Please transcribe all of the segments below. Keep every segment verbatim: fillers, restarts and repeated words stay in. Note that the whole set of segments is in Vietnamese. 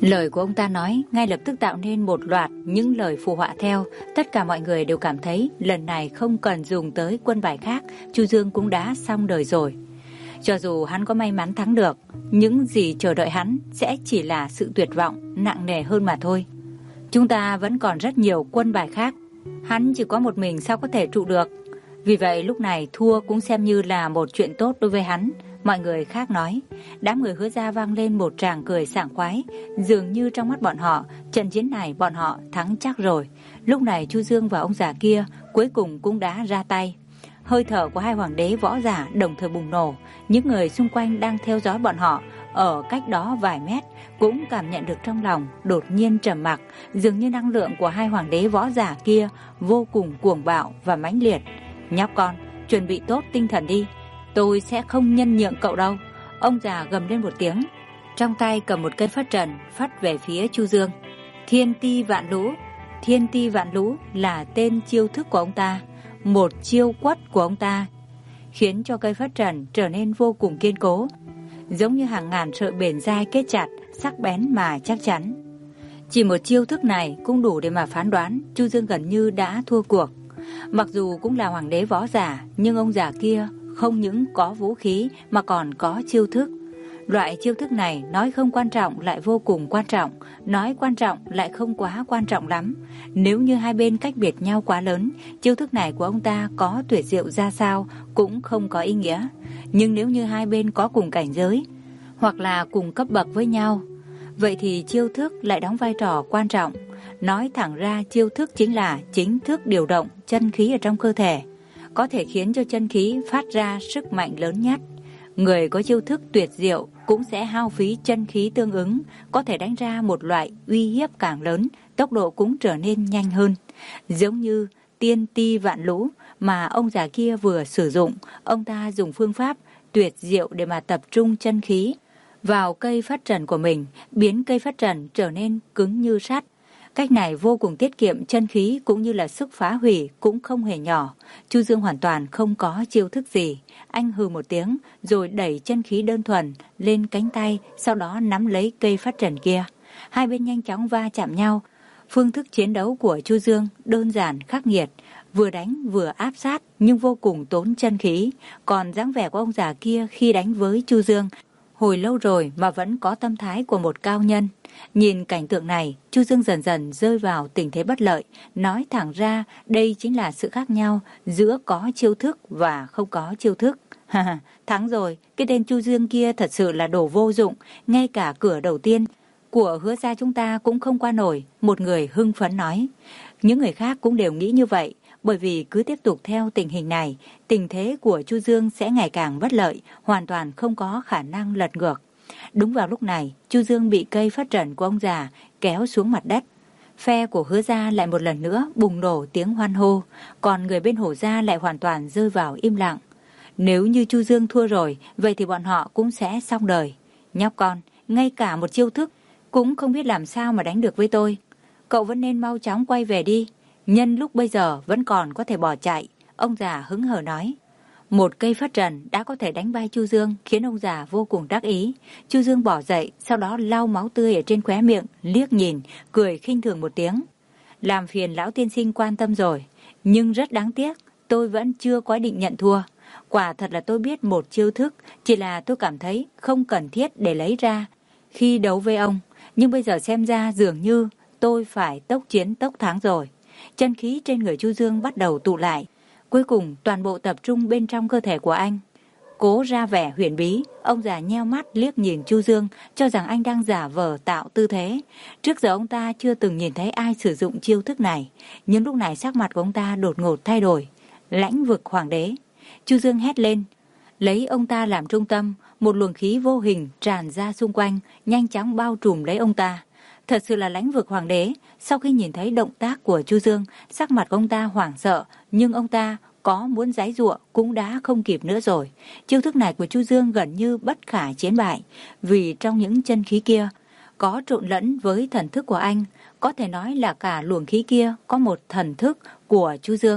Lời của ông ta nói ngay lập tức tạo nên một loạt những lời phụ họa theo. Tất cả mọi người đều cảm thấy lần này không cần dùng tới quân bài khác, Chu Dương cũng đã xong đời rồi. Cho dù hắn có may mắn thắng được, những gì chờ đợi hắn sẽ chỉ là sự tuyệt vọng nặng nề hơn mà thôi. Chúng ta vẫn còn rất nhiều quân bài khác, hắn chỉ có một mình sao có thể trụ được. Vì vậy lúc này thua cũng xem như là một chuyện tốt đối với hắn. Mọi người khác nói. Đám người Hứa Gia vang lên một tràng cười sảng khoái. Dường như trong mắt bọn họ, trận chiến này bọn họ thắng chắc rồi. Lúc này Chu Dương và ông già kia cuối cùng cũng đã ra tay. Hơi thở của hai hoàng đế võ giả đồng thời bùng nổ. Những người xung quanh đang theo dõi bọn họ ở cách đó vài mét cũng cảm nhận được trong lòng đột nhiên trầm mặc. Dường như năng lượng của hai hoàng đế võ giả kia vô cùng cuồng bạo và mãnh liệt. Nhóc con, chuẩn bị tốt tinh thần đi, tôi sẽ không nhân nhượng cậu đâu. Ông già gầm lên một tiếng, trong tay cầm một cây phất trần phất về phía Chu Dương. Thiên ti vạn lũ. Thiên ti vạn lũ là tên chiêu thức của ông ta, một chiêu quất của ông ta, khiến cho cây phất trần trở nên vô cùng kiên cố, giống như hàng ngàn sợi bền dai kết chặt, sắc bén mà chắc chắn. Chỉ một chiêu thức này cũng đủ để mà phán đoán Chu Dương gần như đã thua cuộc. Mặc dù cũng là hoàng đế võ giả, nhưng ông già kia không những có vũ khí mà còn có chiêu thức. Loại chiêu thức này nói không quan trọng lại vô cùng quan trọng, nói quan trọng lại không quá quan trọng lắm. Nếu như hai bên cách biệt nhau quá lớn, chiêu thức này của ông ta có tuyệt diệu ra sao cũng không có ý nghĩa. Nhưng nếu như hai bên có cùng cảnh giới hoặc là cùng cấp bậc với nhau, vậy thì chiêu thức lại đóng vai trò quan trọng. Nói thẳng ra, chiêu thức chính là chính thức điều động chân khí ở trong cơ thể, có thể khiến cho chân khí phát ra sức mạnh lớn nhất. Người có chiêu thức tuyệt diệu cũng sẽ hao phí chân khí tương ứng, có thể đánh ra một loại uy hiếp càng lớn, tốc độ cũng trở nên nhanh hơn. Giống như tiên ti vạn lũ mà ông già kia vừa sử dụng, ông ta dùng phương pháp tuyệt diệu để mà tập trung chân khí vào cây phất trần của mình, biến cây phất trần trở nên cứng như sắt. Cách này vô cùng tiết kiệm chân khí cũng như là sức phá hủy cũng không hề nhỏ. Chu Dương hoàn toàn không có chiêu thức gì. Anh hừ một tiếng rồi đẩy chân khí đơn thuần lên cánh tay, sau đó nắm lấy cây phất trần kia. Hai bên nhanh chóng va chạm nhau. Phương thức chiến đấu của Chu Dương đơn giản khắc nghiệt, vừa đánh vừa áp sát nhưng vô cùng tốn chân khí. Còn dáng vẻ của ông già kia khi đánh với Chu Dương, hồi lâu rồi mà vẫn có tâm thái của một cao nhân. Nhìn cảnh tượng này, Chu Dương dần dần rơi vào tình thế bất lợi. Nói thẳng ra, đây chính là sự khác nhau giữa có chiêu thức và không có chiêu thức. Thắng rồi, cái tên Chu Dương kia thật sự là đồ vô dụng. Ngay cả cửa đầu tiên của Hứa Gia chúng ta cũng không qua nổi, một người hưng phấn nói. Những người khác cũng đều nghĩ như vậy, bởi vì cứ tiếp tục theo tình hình này, tình thế của Chu Dương sẽ ngày càng bất lợi, hoàn toàn không có khả năng lật ngược. Đúng vào lúc này, Chu Dương bị cây phất trần của ông già kéo xuống mặt đất. Phe của Hứa Gia lại một lần nữa bùng nổ tiếng hoan hô, còn người bên Hổ Gia lại hoàn toàn rơi vào im lặng. Nếu như Chu Dương thua rồi, vậy thì bọn họ cũng sẽ xong đời. Nhóc con, ngay cả một chiêu thức cũng không biết làm sao mà đánh được với tôi. Cậu vẫn nên mau chóng quay về đi, nhân lúc bây giờ vẫn còn có thể bỏ chạy. Ông già hứng hờ nói. Một cây phất trần đã có thể đánh bay Chu Dương, khiến ông già vô cùng đắc ý. Chu Dương bỏ dậy, sau đó lau máu tươi ở trên khóe miệng, liếc nhìn, cười khinh thường một tiếng. Làm phiền lão tiên sinh quan tâm rồi, nhưng rất đáng tiếc, tôi vẫn chưa có định nhận thua. Quả thật là tôi biết một chiêu thức, chỉ là tôi cảm thấy không cần thiết để lấy ra khi đấu với ông. Nhưng bây giờ xem ra dường như tôi phải tốc chiến tốc thắng rồi. Chân khí trên người Chu Dương bắt đầu tụ lại, cuối cùng toàn bộ tập trung bên trong cơ thể của anh. Cố ra vẻ huyền bí, ông già nheo mắt liếc nhìn Chu Dương, cho rằng anh đang giả vờ tạo tư thế. Trước giờ ông ta chưa từng nhìn thấy ai sử dụng chiêu thức này, nhưng lúc này sắc mặt của ông ta đột ngột thay đổi. Lãnh vực hoàng đế. Chu Dương hét lên, lấy ông ta làm trung tâm, một luồng khí vô hình tràn ra xung quanh, nhanh chóng bao trùm lấy ông ta. Thật sự là lãnh vực hoàng đế. Sau khi nhìn thấy động tác của Chu Dương, sắc mặt của ông ta hoảng sợ, nhưng ông ta có muốn giãy giụa cũng đã không kịp nữa rồi. Chiêu thức này của Chu Dương gần như bất khả chiến bại, vì trong những chân khí kia có trộn lẫn với thần thức của anh. Có thể nói là cả luồng khí kia có một thần thức của Chu Dương.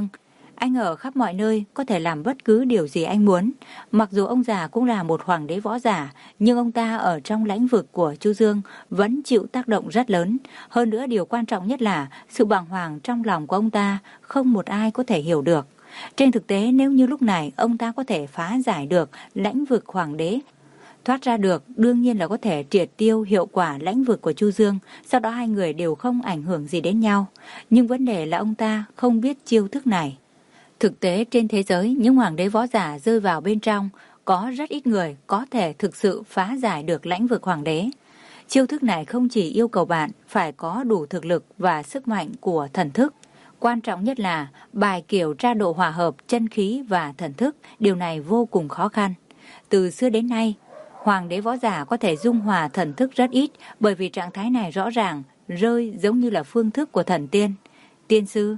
Anh ở khắp mọi nơi, có thể làm bất cứ điều gì anh muốn. Mặc dù ông già cũng là một hoàng đế võ giả, nhưng ông ta ở trong lãnh vực của Chu Dương vẫn chịu tác động rất lớn. Hơn nữa điều quan trọng nhất là sự bàng hoàng trong lòng của ông ta không một ai có thể hiểu được. Trên thực tế, nếu như lúc này ông ta có thể phá giải được lãnh vực hoàng đế, thoát ra được, đương nhiên là có thể triệt tiêu hiệu quả lãnh vực của Chu Dương, sau đó hai người đều không ảnh hưởng gì đến nhau. Nhưng vấn đề là ông ta không biết chiêu thức này. Thực tế trên thế giới, những hoàng đế võ giả rơi vào bên trong, có rất ít người có thể thực sự phá giải được lãnh vực hoàng đế. Chiêu thức này không chỉ yêu cầu bạn phải có đủ thực lực và sức mạnh của thần thức. Quan trọng nhất là bài kiểu tra độ hòa hợp chân khí và thần thức, điều này vô cùng khó khăn. Từ xưa đến nay, hoàng đế võ giả có thể dung hòa thần thức rất ít, bởi vì trạng thái này rõ ràng rơi giống như là phương thức của thần tiên, tiên sư.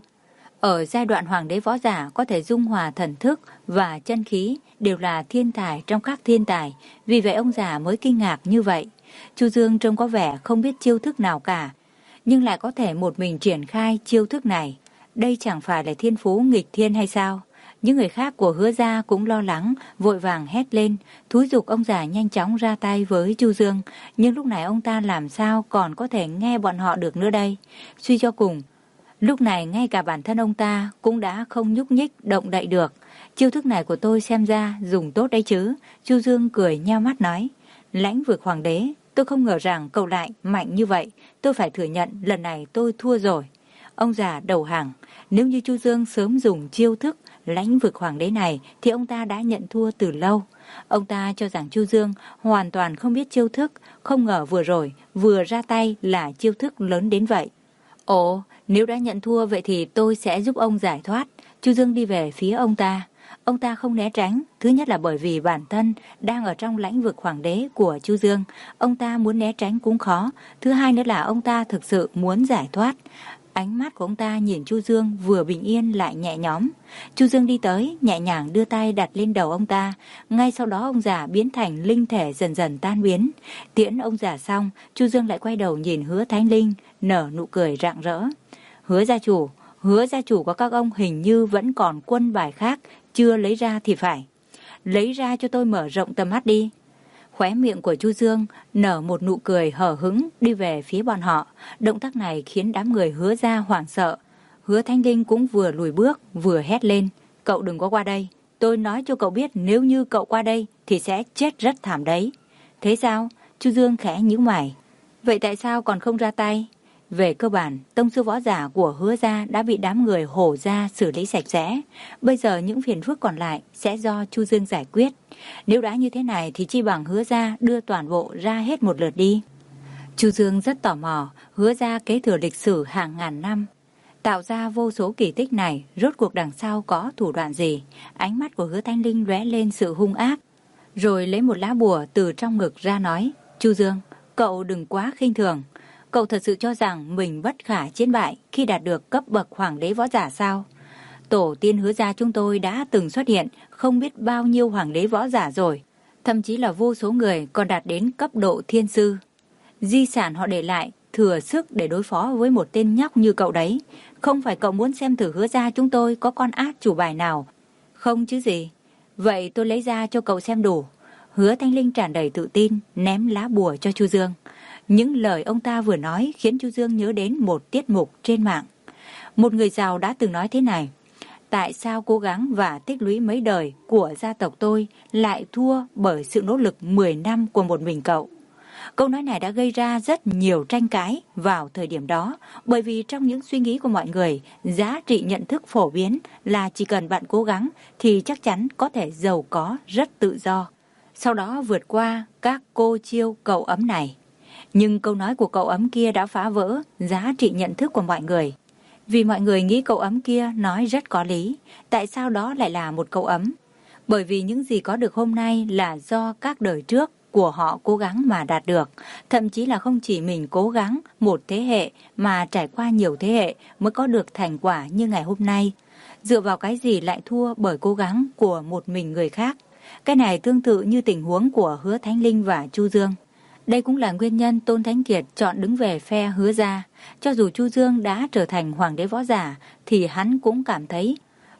Ở giai đoạn hoàng đế võ giả có thể dung hòa thần thức và chân khí đều là thiên tài trong các thiên tài, vì vậy ông già mới kinh ngạc như vậy. Chu Dương trông có vẻ không biết chiêu thức nào cả, nhưng lại có thể một mình triển khai chiêu thức này. Đây chẳng phải là thiên phú nghịch thiên hay sao? Những người khác của Hứa gia cũng lo lắng, vội vàng hét lên, thúi giục ông già nhanh chóng ra tay với Chu Dương. Nhưng lúc này ông ta làm sao còn có thể nghe bọn họ được nữa đây? Suy cho cùng, lúc này ngay cả bản thân ông ta cũng đã không nhúc nhích động đậy được. Chiêu thức này của tôi xem ra dùng tốt đấy chứ. Chu Dương cười nheo mắt nói, lãnh vực hoàng đế, tôi không ngờ rằng cậu lại mạnh như vậy. Tôi phải thừa nhận lần này tôi thua rồi. Ông già đầu hàng. Nếu như Chu Dương sớm dùng chiêu thức lãnh vực hoàng đế này thì ông ta đã nhận thua từ lâu. Ông ta cho rằng Chu Dương hoàn toàn không biết chiêu thức, không ngờ vừa rồi vừa ra tay là chiêu thức lớn đến vậy. Ồ, nếu đã nhận thua vậy thì tôi sẽ giúp ông giải thoát. Chu Dương đi về phía ông ta. Ông ta không né tránh, thứ nhất là bởi vì bản thân đang ở trong lãnh vực hoàng đế của Chu Dương, ông ta muốn né tránh cũng khó. Thứ hai nữa là ông ta thực sự muốn giải thoát. Ánh mắt của ông ta nhìn Chu Dương vừa bình yên lại nhẹ nhõm. Chu Dương đi tới, nhẹ nhàng đưa tay đặt lên đầu ông ta. Ngay sau đó ông già biến thành linh thể dần dần tan biến. Tiễn ông già xong, Chu Dương lại quay đầu nhìn Hứa Thánh Linh, nở nụ cười rạng rỡ. Hứa gia chủ, Hứa gia chủ của các ông hình như vẫn còn quân bài khác, chưa lấy ra thì phải. Lấy ra cho tôi mở rộng tầm mắt đi. Khóe miệng của Chu Dương nở một nụ cười hở hững đi về phía bọn họ. Động tác này khiến đám người Hứa gia hoảng sợ. Hứa Thanh Linh cũng vừa lùi bước vừa hét lên. Cậu đừng có qua đây. Tôi nói cho cậu biết nếu như cậu qua đây thì sẽ chết rất thảm đấy. Thế sao? Chu Dương khẽ nhíu mày. Vậy tại sao còn không ra tay? Về cơ bản, tông sư võ giả của Hứa gia đã bị đám người Hổ gia xử lý sạch sẽ. Bây giờ những phiền phức còn lại sẽ do Chu Dương giải quyết. Nếu đã như thế này thì chi bằng Hứa gia đưa toàn bộ ra hết một lượt đi. Chu Dương rất tò mò, Hứa gia kế thừa lịch sử hàng ngàn năm, tạo ra vô số kỳ tích này, rốt cuộc đằng sau có thủ đoạn gì? Ánh mắt của Hứa Thanh Linh lóe lên sự hung ác, rồi lấy một lá bùa từ trong ngực ra nói, Chu Dương, cậu đừng quá khinh thường. Cậu thật sự cho rằng mình bất khả chiến bại khi đạt được cấp bậc hoàng đế võ giả sao? Tổ tiên Hứa gia chúng tôi đã từng xuất hiện không biết bao nhiêu hoàng đế võ giả rồi. Thậm chí là vô số người còn đạt đến cấp độ thiên sư. Di sản họ để lại thừa sức để đối phó với một tên nhóc như cậu đấy. Không phải cậu muốn xem thử Hứa gia chúng tôi có con át chủ bài nào không chứ gì? Vậy tôi lấy ra cho cậu xem đủ. Hứa Thanh Linh tràn đầy tự tin ném lá bùa cho Chu Dương. Những lời ông ta vừa nói khiến Chu Dương nhớ đến một tiết mục trên mạng. Một người giàu đã từng nói thế này: tại sao cố gắng và tích lũy mấy đời của gia tộc tôi lại thua bởi sự nỗ lực mười năm của một mình cậu? Câu nói này đã gây ra rất nhiều tranh cãi vào thời điểm đó, bởi vì trong những suy nghĩ của mọi người, giá trị nhận thức phổ biến là chỉ cần bạn cố gắng thì chắc chắn có thể giàu có rất tự do, sau đó vượt qua các cô chiêu cậu ấm này. Nhưng câu nói của cậu ấm kia đã phá vỡ giá trị nhận thức của mọi người. Vì mọi người nghĩ cậu ấm kia nói rất có lý. Tại sao đó lại là một cậu ấm? Bởi vì những gì có được hôm nay là do các đời trước của họ cố gắng mà đạt được. Thậm chí là không chỉ mình cố gắng một thế hệ mà trải qua nhiều thế hệ mới có được thành quả như ngày hôm nay. Dựa vào cái gì lại thua bởi cố gắng của một mình người khác? Cái này tương tự như tình huống của Hứa Thánh Linh và Chu Dương. Đây cũng là nguyên nhân Tôn Thánh Kiệt chọn đứng về phe Hứa gia. Cho dù Chu Dương đã trở thành hoàng đế võ giả thì hắn cũng cảm thấy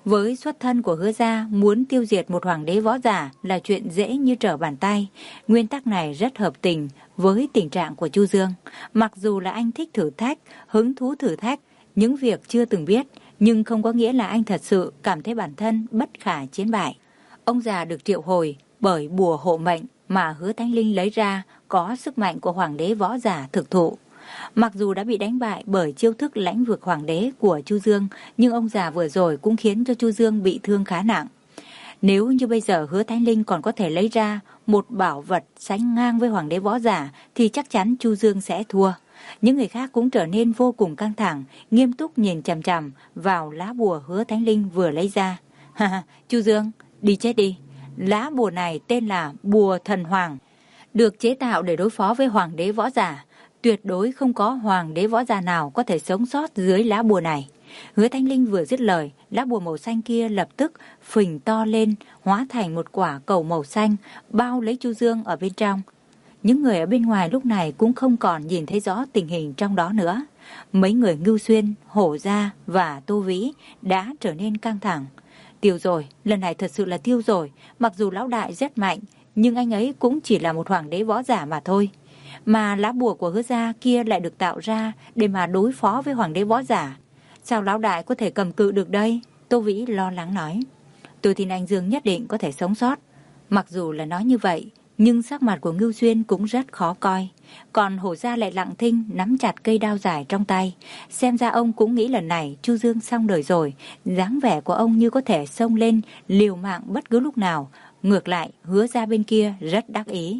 Với xuất thân của Hứa gia, muốn tiêu diệt một hoàng đế võ giả là chuyện dễ như trở bàn tay. Nguyên tắc này rất hợp tình với tình trạng của Chu Dương. Mặc dù là anh thích thử thách, hứng thú thử thách, những việc chưa từng biết, nhưng không có nghĩa là anh thật sự cảm thấy bản thân bất khả chiến bại. Ông già được triệu hồi bởi bùa hộ mệnh mà Hứa Thánh Linh lấy ra có sức mạnh của hoàng đế võ giả thực thụ. Mặc dù đã bị đánh bại bởi chiêu thức lãnh vực hoàng đế của Chu Dương, nhưng ông già vừa rồi cũng khiến cho Chu Dương bị thương khá nặng. Nếu như bây giờ Hứa Thánh Linh còn có thể lấy ra một bảo vật sánh ngang với hoàng đế võ giả thì chắc chắn Chu Dương sẽ thua. Những người khác cũng trở nên vô cùng căng thẳng, nghiêm túc nhìn chằm chằm vào lá bùa Hứa Thánh Linh vừa lấy ra. Ha ha, Chu Dương, đi chết đi. Lá bùa này tên là bùa thần hoàng, được chế tạo để đối phó với hoàng đế võ giả. Tuyệt đối không có hoàng đế võ giả nào có thể sống sót dưới lá bùa này. Hứa Thánh Linh vừa dứt lời, lá bùa màu xanh kia lập tức phình to lên, hóa thành một quả cầu màu xanh, bao lấy Chu Dương ở bên trong. Những người ở bên ngoài lúc này cũng không còn nhìn thấy rõ tình hình trong đó nữa. Mấy người Ngưu Xuyên, Hổ Gia và Tô Vĩ đã trở nên căng thẳng. Tiêu rồi, lần này thật sự là tiêu rồi. Mặc dù lão đại rất mạnh, nhưng anh ấy cũng chỉ là một hoàng đế võ giả mà thôi. Mà lá bùa của Hứa gia kia lại được tạo ra để mà đối phó với hoàng đế võ giả. Sao lão đại có thể cầm cự được đây? Tô Vĩ lo lắng nói. Tôi tin anh Dương nhất định có thể sống sót. Mặc dù là nói như vậy, nhưng sắc mặt của Ngưu Xuyên cũng rất khó coi. Còn Hổ Gia lại lặng thinh nắm chặt cây đao dài trong tay. Xem ra ông cũng nghĩ lần này Chu Dương xong đời rồi. Dáng vẻ của ông như có thể xông lên liều mạng bất cứ lúc nào. Ngược lại, Hứa Gia bên kia rất đắc ý.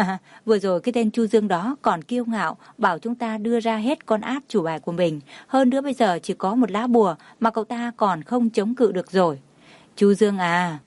Vừa rồi cái tên Chu Dương đó còn kiêu ngạo bảo chúng ta đưa ra hết con át chủ bài của mình. Hơn nữa bây giờ chỉ có một lá bùa mà cậu ta còn không chống cự được rồi. Chu Dương à,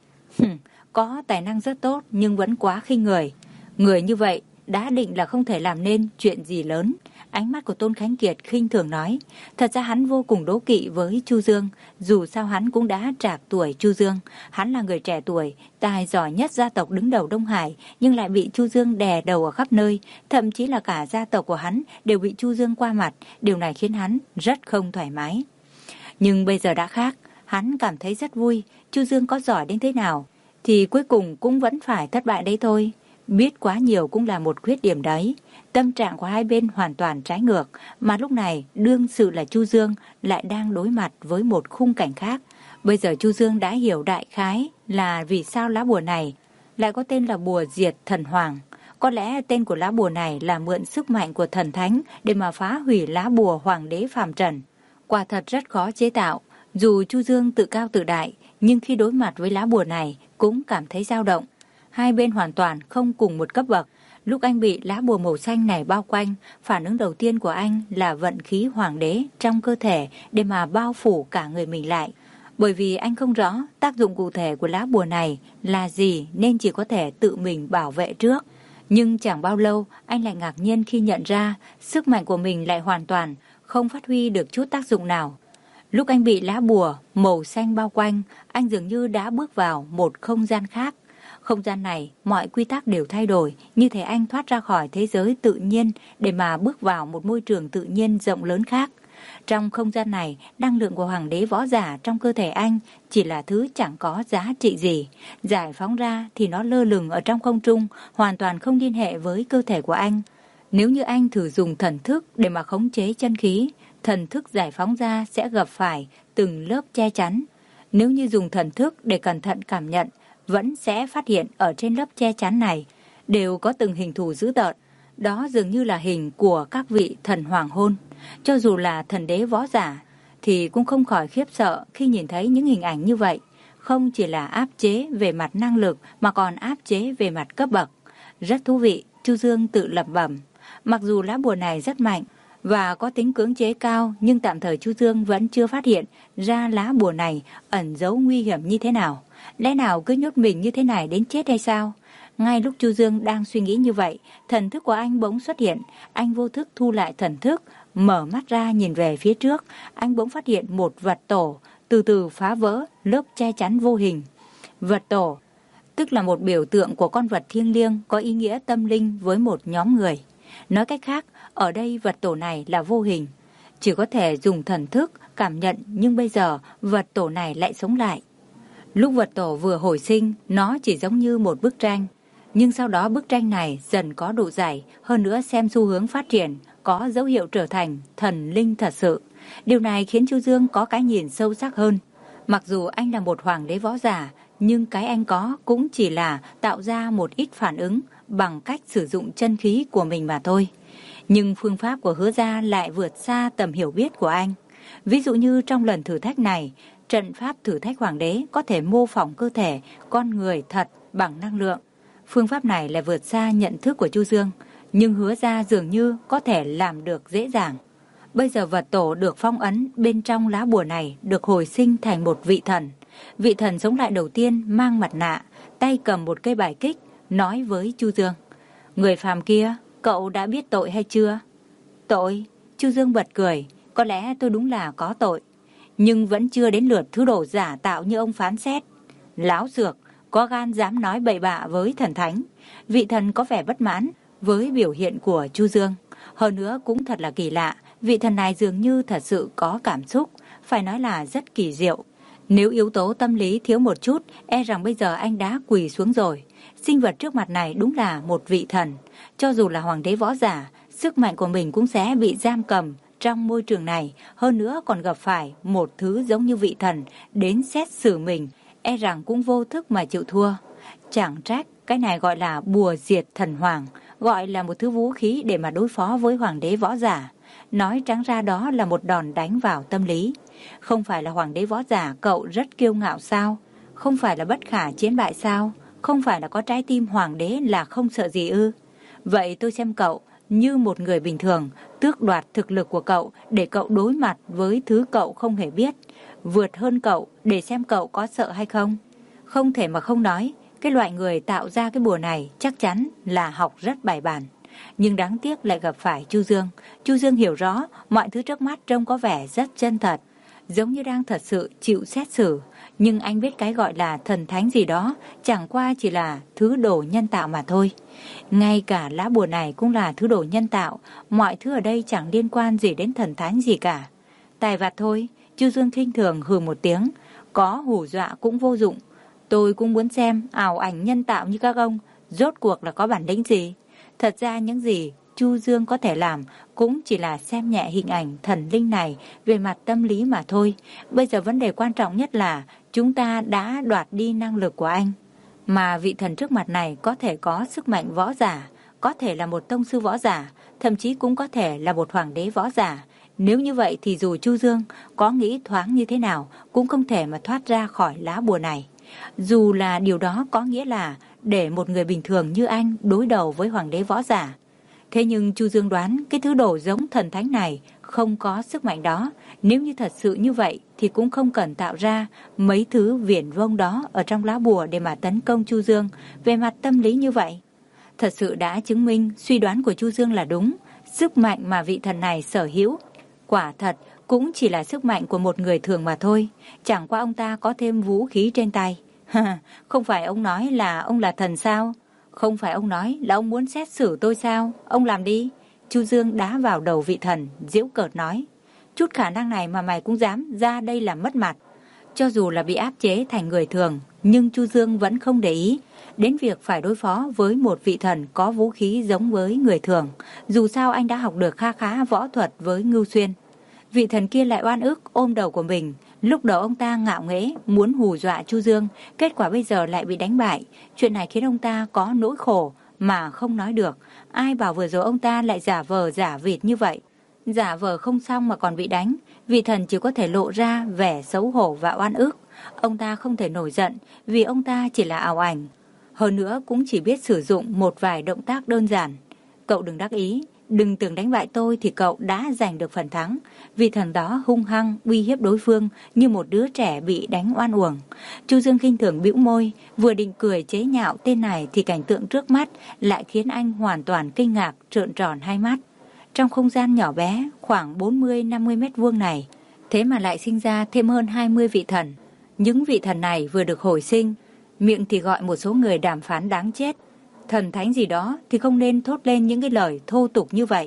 có tài năng rất tốt nhưng vẫn quá khinh người. Người như vậy đã định là không thể làm nên chuyện gì lớn. Ánh mắt của Tôn Khánh Kiệt khinh thường nói. Thật ra hắn vô cùng đố kỵ với Chu Dương. Dù sao hắn cũng đã trạc tuổi Chu Dương. Hắn là người trẻ tuổi, tài giỏi nhất gia tộc đứng đầu Đông Hải, nhưng lại bị Chu Dương đè đầu ở khắp nơi. Thậm chí là cả gia tộc của hắn đều bị Chu Dương qua mặt. Điều này khiến hắn rất không thoải mái. Nhưng bây giờ đã khác. Hắn cảm thấy rất vui. Chu Dương có giỏi đến thế nào thì cuối cùng cũng vẫn phải thất bại đấy thôi. Biết quá nhiều cũng là một khuyết điểm đấy. Tâm trạng của hai bên hoàn toàn trái ngược, mà lúc này đương sự là Chu Dương lại đang đối mặt với một khung cảnh khác. Bây giờ Chu Dương đã hiểu đại khái là vì sao lá bùa này lại có tên là bùa diệt thần hoàng. Có lẽ tên của lá bùa này là mượn sức mạnh của thần thánh để mà phá hủy lá bùa hoàng đế phàm trần. Quả thật rất khó chế tạo. Dù Chu Dương tự cao tự đại, nhưng khi đối mặt với lá bùa này cũng cảm thấy dao động. Hai bên hoàn toàn không cùng một cấp bậc. Lúc anh bị lá bùa màu xanh này bao quanh, phản ứng đầu tiên của anh là vận khí hoàng đế trong cơ thể để mà bao phủ cả người mình lại. Bởi vì anh không rõ tác dụng cụ thể của lá bùa này là gì nên chỉ có thể tự mình bảo vệ trước. Nhưng chẳng bao lâu anh lại ngạc nhiên khi nhận ra sức mạnh của mình lại hoàn toàn không phát huy được chút tác dụng nào. Lúc anh bị lá bùa màu xanh bao quanh, anh dường như đã bước vào một không gian khác. Không gian này, mọi quy tắc đều thay đổi, như thể anh thoát ra khỏi thế giới tự nhiên để mà bước vào một môi trường tự nhiên rộng lớn khác. Trong không gian này, năng lượng của hoàng đế võ giả trong cơ thể anh chỉ là thứ chẳng có giá trị gì. Giải phóng ra thì nó lơ lửng ở trong không trung, hoàn toàn không liên hệ với cơ thể của anh. Nếu như anh thử dùng thần thức để mà khống chế chân khí, thần thức giải phóng ra sẽ gặp phải từng lớp che chắn. Nếu như dùng thần thức để cẩn thận cảm nhận, vẫn sẽ phát hiện ở trên lớp che chắn này đều có từng hình thù dữ tợn. Đó dường như là hình của các vị thần hoàng hôn. Cho dù là thần đế võ giả thì cũng không khỏi khiếp sợ khi nhìn thấy những hình ảnh như vậy. Không chỉ là áp chế về mặt năng lực mà còn áp chế về mặt cấp bậc. Rất thú vị, Chu Dương tự lẩm bẩm. Mặc dù lá bùa này rất mạnh và có tính cưỡng chế cao, nhưng tạm thời Chu Dương vẫn chưa phát hiện ra lá bùa này ẩn giấu nguy hiểm như thế nào. Lẽ nào cứ nhốt mình như thế này đến chết hay sao? Ngay lúc Chu Dương đang suy nghĩ như vậy, thần thức của anh bỗng xuất hiện. Anh vô thức thu lại thần thức, mở mắt ra nhìn về phía trước. Anh bỗng phát hiện một vật tổ từ từ phá vỡ lớp che chắn vô hình. Vật tổ tức là một biểu tượng của con vật thiêng liêng có ý nghĩa tâm linh với một nhóm người. Nói cách khác, ở đây vật tổ này là vô hình. chỉ có thể dùng thần thức cảm nhận, nhưng bây giờ vật tổ này lại sống lại. Lúc vật tổ vừa hồi sinh, nó chỉ giống như một bức tranh. Nhưng sau đó bức tranh này dần có độ dày, hơn nữa xem xu hướng phát triển, có dấu hiệu trở thành thần linh thật sự. Điều này khiến Chu Dương có cái nhìn sâu sắc hơn. Mặc dù anh là một hoàng đế võ giả, nhưng cái anh có cũng chỉ là tạo ra một ít phản ứng bằng cách sử dụng chân khí của mình mà thôi. Nhưng phương pháp của Hứa Gia lại vượt xa tầm hiểu biết của anh. Ví dụ như trong lần thử thách này, trận pháp thử thách hoàng đế có thể mô phỏng cơ thể con người thật bằng năng lượng. Phương pháp này lại vượt xa nhận thức của Chu Dương, nhưng Hứa Gia dường như có thể làm được dễ dàng. Bây giờ vật tổ được phong ấn bên trong lá bùa này được hồi sinh thành một vị thần. Vị thần sống lại đầu tiên mang mặt nạ, tay cầm một cây bài kích, nói với Chu Dương: "Người phàm kia, cậu đã biết tội hay chưa?" "Tội?" Chu Dương bật cười, "Có lẽ tôi đúng là có tội, nhưng vẫn chưa đến lượt thứ đồ giả tạo như ông phán xét. Láo xược, có gan dám nói bậy bạ với thần thánh." Vị thần có vẻ bất mãn với biểu hiện của Chu Dương. Hơn nữa cũng thật là kỳ lạ, vị thần này dường như thật sự có cảm xúc, phải nói là rất kỳ diệu. Nếu yếu tố tâm lý thiếu một chút, e rằng bây giờ anh đã quỳ xuống rồi. Sinh vật trước mặt này đúng là một vị thần. Cho dù là hoàng đế võ giả, sức mạnh của mình cũng sẽ bị giam cầm trong môi trường này. Hơn nữa còn gặp phải một thứ giống như vị thần đến xét xử mình, e rằng cũng vô thức mà chịu thua. Chẳng trách cái này gọi là bùa diệt thần hoàng, gọi là một thứ vũ khí để mà đối phó với hoàng đế võ giả. Nói trắng ra đó là một đòn đánh vào tâm lý. Không phải là hoàng đế võ giả cậu rất kiêu ngạo sao? Không phải là bất khả chiến bại sao? Không phải là có trái tim hoàng đế là không sợ gì ư? Vậy tôi xem cậu như một người bình thường, tước đoạt thực lực của cậu để cậu đối mặt với thứ cậu không hề biết, vượt hơn cậu để xem cậu có sợ hay không. Không thể mà không nói, cái loại người tạo ra cái bùa này chắc chắn là học rất bài bản. Nhưng đáng tiếc lại gặp phải Chu Dương. Chu Dương hiểu rõ mọi thứ trước mắt trông có vẻ rất chân thật, giống như đang thật sự chịu xét xử. Nhưng anh biết cái gọi là thần thánh gì đó chẳng qua chỉ là thứ đồ nhân tạo mà thôi. Ngay cả lá bùa này cũng là thứ đồ nhân tạo. Mọi thứ ở đây chẳng liên quan gì đến thần thánh gì cả. Tài vặt thôi. Chu Dương khinh thường hừ một tiếng. Có hù dọa cũng vô dụng. Tôi cũng muốn xem ảo ảnh nhân tạo như các ông rốt cuộc là có bản lĩnh gì. Thật ra những gì Chu Dương có thể làm cũng chỉ là xem nhẹ hình ảnh thần linh này về mặt tâm lý mà thôi. Bây giờ vấn đề quan trọng nhất là chúng ta đã đoạt đi năng lực của anh. Mà vị thần trước mặt này có thể có sức mạnh võ giả, có thể là một tông sư võ giả, thậm chí cũng có thể là một hoàng đế võ giả. Nếu như vậy thì dù Chu Dương có nghĩ thoáng như thế nào cũng không thể mà thoát ra khỏi lá bùa này. Dù là điều đó có nghĩa là để một người bình thường như anh đối đầu với hoàng đế võ giả. Thế nhưng Chu Dương đoán cái thứ đồ giống thần thánh này không có sức mạnh đó. Nếu như thật sự như vậy thì cũng không cần tạo ra mấy thứ viển vông đó ở trong lá bùa để mà tấn công Chu Dương về mặt tâm lý như vậy. Thật sự đã chứng minh suy đoán của Chu Dương là đúng. Sức mạnh mà vị thần này sở hữu quả thật cũng chỉ là sức mạnh của một người thường mà thôi. Chẳng qua ông ta có thêm vũ khí trên tay. Không phải ông nói là ông là thần sao? Không phải ông nói là ông muốn xét xử tôi sao? Ông làm đi. Chu Dương đá vào đầu vị thần, giễu cợt nói. Chút khả năng này mà mày cũng dám ra đây làm mất mặt. Cho dù là bị áp chế thành người thường, nhưng Chu Dương vẫn không để ý đến việc phải đối phó với một vị thần có vũ khí giống với người thường. Dù sao anh đã học được kha khá võ thuật với Ngưu Xuyên. Vị thần kia lại oan ức ôm đầu của mình. Lúc đầu ông ta ngạo nghễ muốn hù dọa Chu Dương, kết quả bây giờ lại bị đánh bại. Chuyện này khiến ông ta có nỗi khổ mà không nói được. Ai bảo vừa rồi ông ta lại giả vờ giả vịt như vậy. Giả vờ không xong mà còn bị đánh. Vị thần chỉ có thể lộ ra vẻ xấu hổ và oan ức. Ông ta không thể nổi giận vì ông ta chỉ là ảo ảnh. Hơn nữa cũng chỉ biết sử dụng một vài động tác đơn giản. Cậu đừng đắc ý. Đừng tưởng đánh bại tôi thì cậu đã giành được phần thắng. Vị thần đó hung hăng uy hiếp đối phương như một đứa trẻ bị đánh oan uổng. Chu Dương khinh thường bĩu môi, vừa định cười chế nhạo tên này thì cảnh tượng trước mắt lại khiến anh hoàn toàn kinh ngạc, trợn tròn hai mắt. Trong không gian nhỏ bé khoảng bốn mươi năm mươi mét vuông này, thế mà lại sinh ra thêm hơn hai mươi vị thần. Những vị thần này vừa được hồi sinh, miệng thì gọi một số người đàm phán đáng chết. Thần thánh gì đó thì không nên thốt lên những cái lời thô tục như vậy.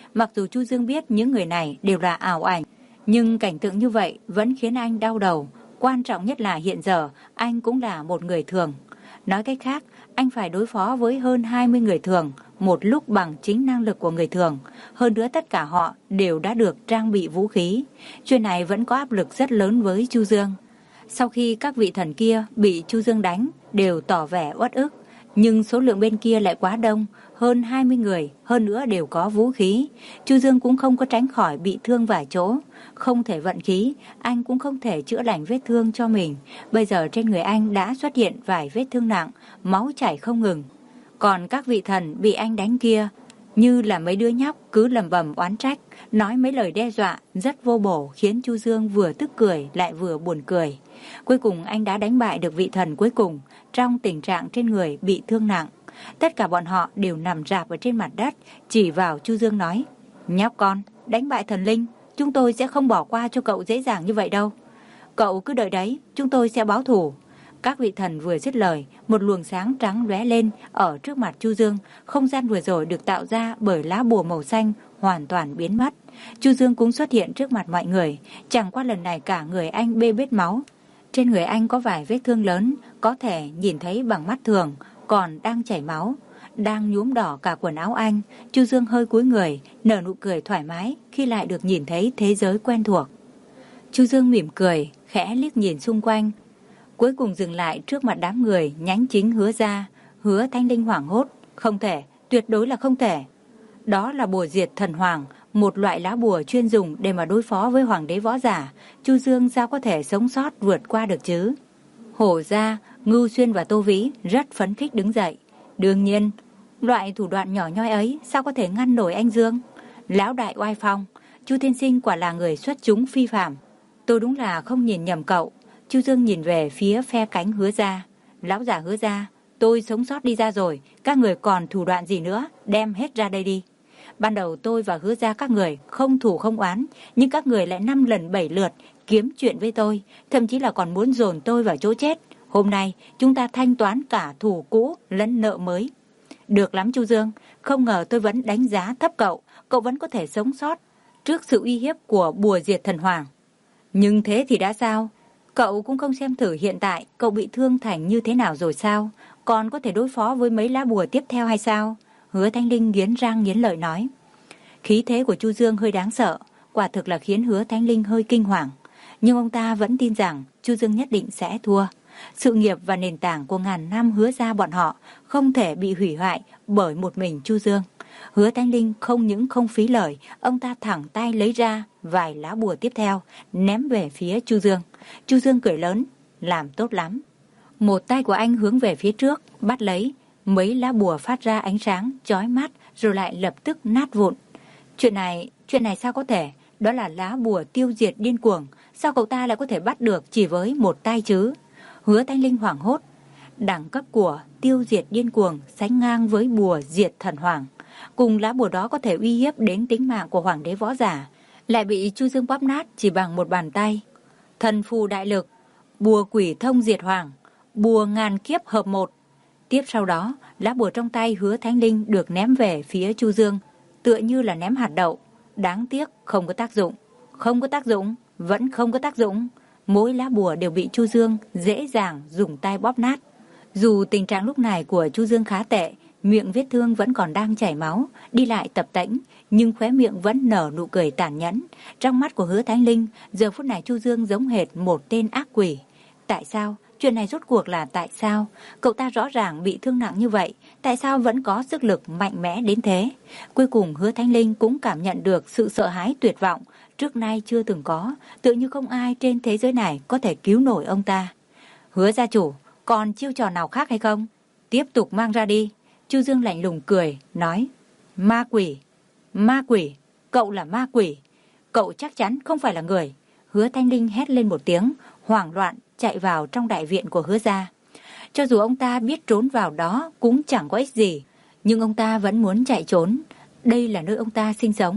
Mặc dù Chu Dương biết những người này đều là ảo ảnh, nhưng cảnh tượng như vậy vẫn khiến anh đau đầu. Quan trọng nhất là hiện giờ anh cũng là một người thường. Nói cách khác, anh phải đối phó với hơn hai mươi người thường, một lúc bằng chính năng lực của người thường. Hơn nữa tất cả họ đều đã được trang bị vũ khí. Chuyện này vẫn có áp lực rất lớn với Chu Dương. Sau khi các vị thần kia bị Chu Dương đánh, đều tỏ vẻ uất ức. Nhưng số lượng bên kia lại quá đông, hơn hai mươi người, hơn nữa đều có vũ khí. Chu Dương cũng không có tránh khỏi bị thương vài chỗ. Không thể vận khí, anh cũng không thể chữa lành vết thương cho mình. Bây giờ trên người anh đã xuất hiện vài vết thương nặng, máu chảy không ngừng. Còn các vị thần bị anh đánh kia, như là mấy đứa nhóc cứ lầm bầm oán trách, nói mấy lời đe dọa rất vô bổ, khiến Chu Dương vừa tức cười lại vừa buồn cười. Cuối cùng anh đã đánh bại được vị thần cuối cùng, trong tình trạng trên người bị thương nặng. Tất cả bọn họ đều nằm rạp ở trên mặt đất, chỉ vào Chu Dương nói: nhóc con, đánh bại thần linh, chúng tôi sẽ không bỏ qua cho cậu dễ dàng như vậy đâu. Cậu cứ đợi đấy, chúng tôi sẽ báo thù. Các vị thần vừa dứt lời, một luồng sáng trắng lóe lên ở trước mặt Chu Dương. Không gian vừa rồi được tạo ra bởi lá bùa màu xanh hoàn toàn biến mất. Chu Dương cũng xuất hiện trước mặt mọi người. Chẳng qua lần này cả người anh bê bết máu. Trên người anh có vài vết thương lớn, có thể nhìn thấy bằng mắt thường, còn đang chảy máu, đang nhuốm đỏ cả quần áo anh. Chu Dương hơi cúi người, nở nụ cười thoải mái khi lại được nhìn thấy thế giới quen thuộc. Chu Dương mỉm cười, khẽ liếc nhìn xung quanh, cuối cùng dừng lại trước mặt đám người nhánh chính Hứa gia. Hứa Thanh Linh hoảng hốt: không thể, tuyệt đối là không thể. Đó là bùa diệt thần hoàng, một loại lá bùa chuyên dùng để mà đối phó với hoàng đế võ giả. Chu Dương sao có thể sống sót vượt qua được chứ? Hổ gia, Ngưu Xuyên và Tô Vĩ rất phấn khích đứng dậy. Đương nhiên, loại thủ đoạn nhỏ nhoi ấy sao có thể ngăn nổi anh Dương? Lão đại oai phong, Chu tiên sinh quả là người xuất chúng phi phàm. Tôi đúng là không nhìn nhầm cậu. Chu Dương nhìn về phía phe cánh Hứa gia. Lão giả Hứa gia, tôi sống sót đi ra rồi, các người còn thủ đoạn gì nữa, đem hết ra đây đi. Ban đầu tôi và Hứa gia các người không thù không oán, nhưng các người lại năm lần bảy lượt kiếm chuyện với tôi, thậm chí là còn muốn dồn tôi vào chỗ chết. Hôm nay chúng ta thanh toán cả thù cũ lẫn nợ mới. Được lắm Chu Dương, không ngờ tôi vẫn đánh giá thấp cậu, cậu vẫn có thể sống sót trước sự uy hiếp của bùa diệt thần hoàng. Nhưng thế thì đã sao? Cậu cũng không xem thử hiện tại cậu bị thương thành như thế nào rồi sao? Còn có thể đối phó với mấy lá bùa tiếp theo hay sao? Hứa Thanh Linh nghiến răng nghiến lợi nói. Khí thế của Chu Dương hơi đáng sợ, quả thực là khiến Hứa Thanh Linh hơi kinh hoàng. Nhưng ông ta vẫn tin rằng Chu Dương nhất định sẽ thua. Sự nghiệp và nền tảng của ngàn năm Hứa gia bọn họ không thể bị hủy hoại bởi một mình Chu Dương. Hứa Thanh Linh không những không phí lời, ông ta thẳng tay lấy ra vài lá bùa tiếp theo, ném về phía Chu Dương. Chu Dương cười lớn, làm tốt lắm. Một tay của anh hướng về phía trước, bắt lấy mấy lá bùa phát ra ánh sáng chói mắt, rồi lại lập tức nát vụn. Chuyện này, chuyện này sao có thể? Đó là lá bùa tiêu diệt điên cuồng, sao cậu ta lại có thể bắt được chỉ với một tay chứ? Hứa Thanh Linh hoảng hốt. Đẳng cấp của tiêu diệt điên cuồng sánh ngang với bùa diệt thần hoàng. Cùng lá bùa đó có thể uy hiếp đến tính mạng của hoàng đế võ giả, lại bị Chu Dương bóp nát chỉ bằng một bàn tay. Thần phù đại lực, bùa quỷ thông diệt hoàng, bùa ngàn kiếp hợp một. Tiếp sau đó, lá bùa trong tay Hứa Thanh Linh được ném về phía Chu Dương, tựa như là ném hạt đậu. Đáng tiếc không có tác dụng. Không có tác dụng, vẫn không có tác dụng. Mỗi lá bùa đều bị Chu Dương dễ dàng dùng tay bóp nát. Dù tình trạng lúc này của Chu Dương khá tệ, miệng vết thương vẫn còn đang chảy máu, đi lại tập tễnh, nhưng khóe miệng vẫn nở nụ cười tàn nhẫn. Trong mắt của Hứa Thanh Linh, giờ phút này Chu Dương giống hệt một tên ác quỷ. Tại sao? Chuyện này rốt cuộc là tại sao? Cậu ta rõ ràng bị thương nặng như vậy, tại sao vẫn có sức lực mạnh mẽ đến thế? Cuối cùng Hứa Thanh Linh cũng cảm nhận được sự sợ hãi tuyệt vọng, trước nay chưa từng có, tự như không ai trên thế giới này có thể cứu nổi ông ta. Hứa gia chủ, còn chiêu trò nào khác hay không? Tiếp tục mang ra đi. Chu Dương lạnh lùng cười, nói. Ma quỷ, ma quỷ, cậu là ma quỷ. Cậu chắc chắn không phải là người. Hứa Thanh Linh hét lên một tiếng, hoảng loạn chạy vào trong đại viện của Hứa gia. Cho dù ông ta biết trốn vào đó cũng chẳng có ích gì, nhưng ông ta vẫn muốn chạy trốn. Đây là nơi ông ta sinh sống,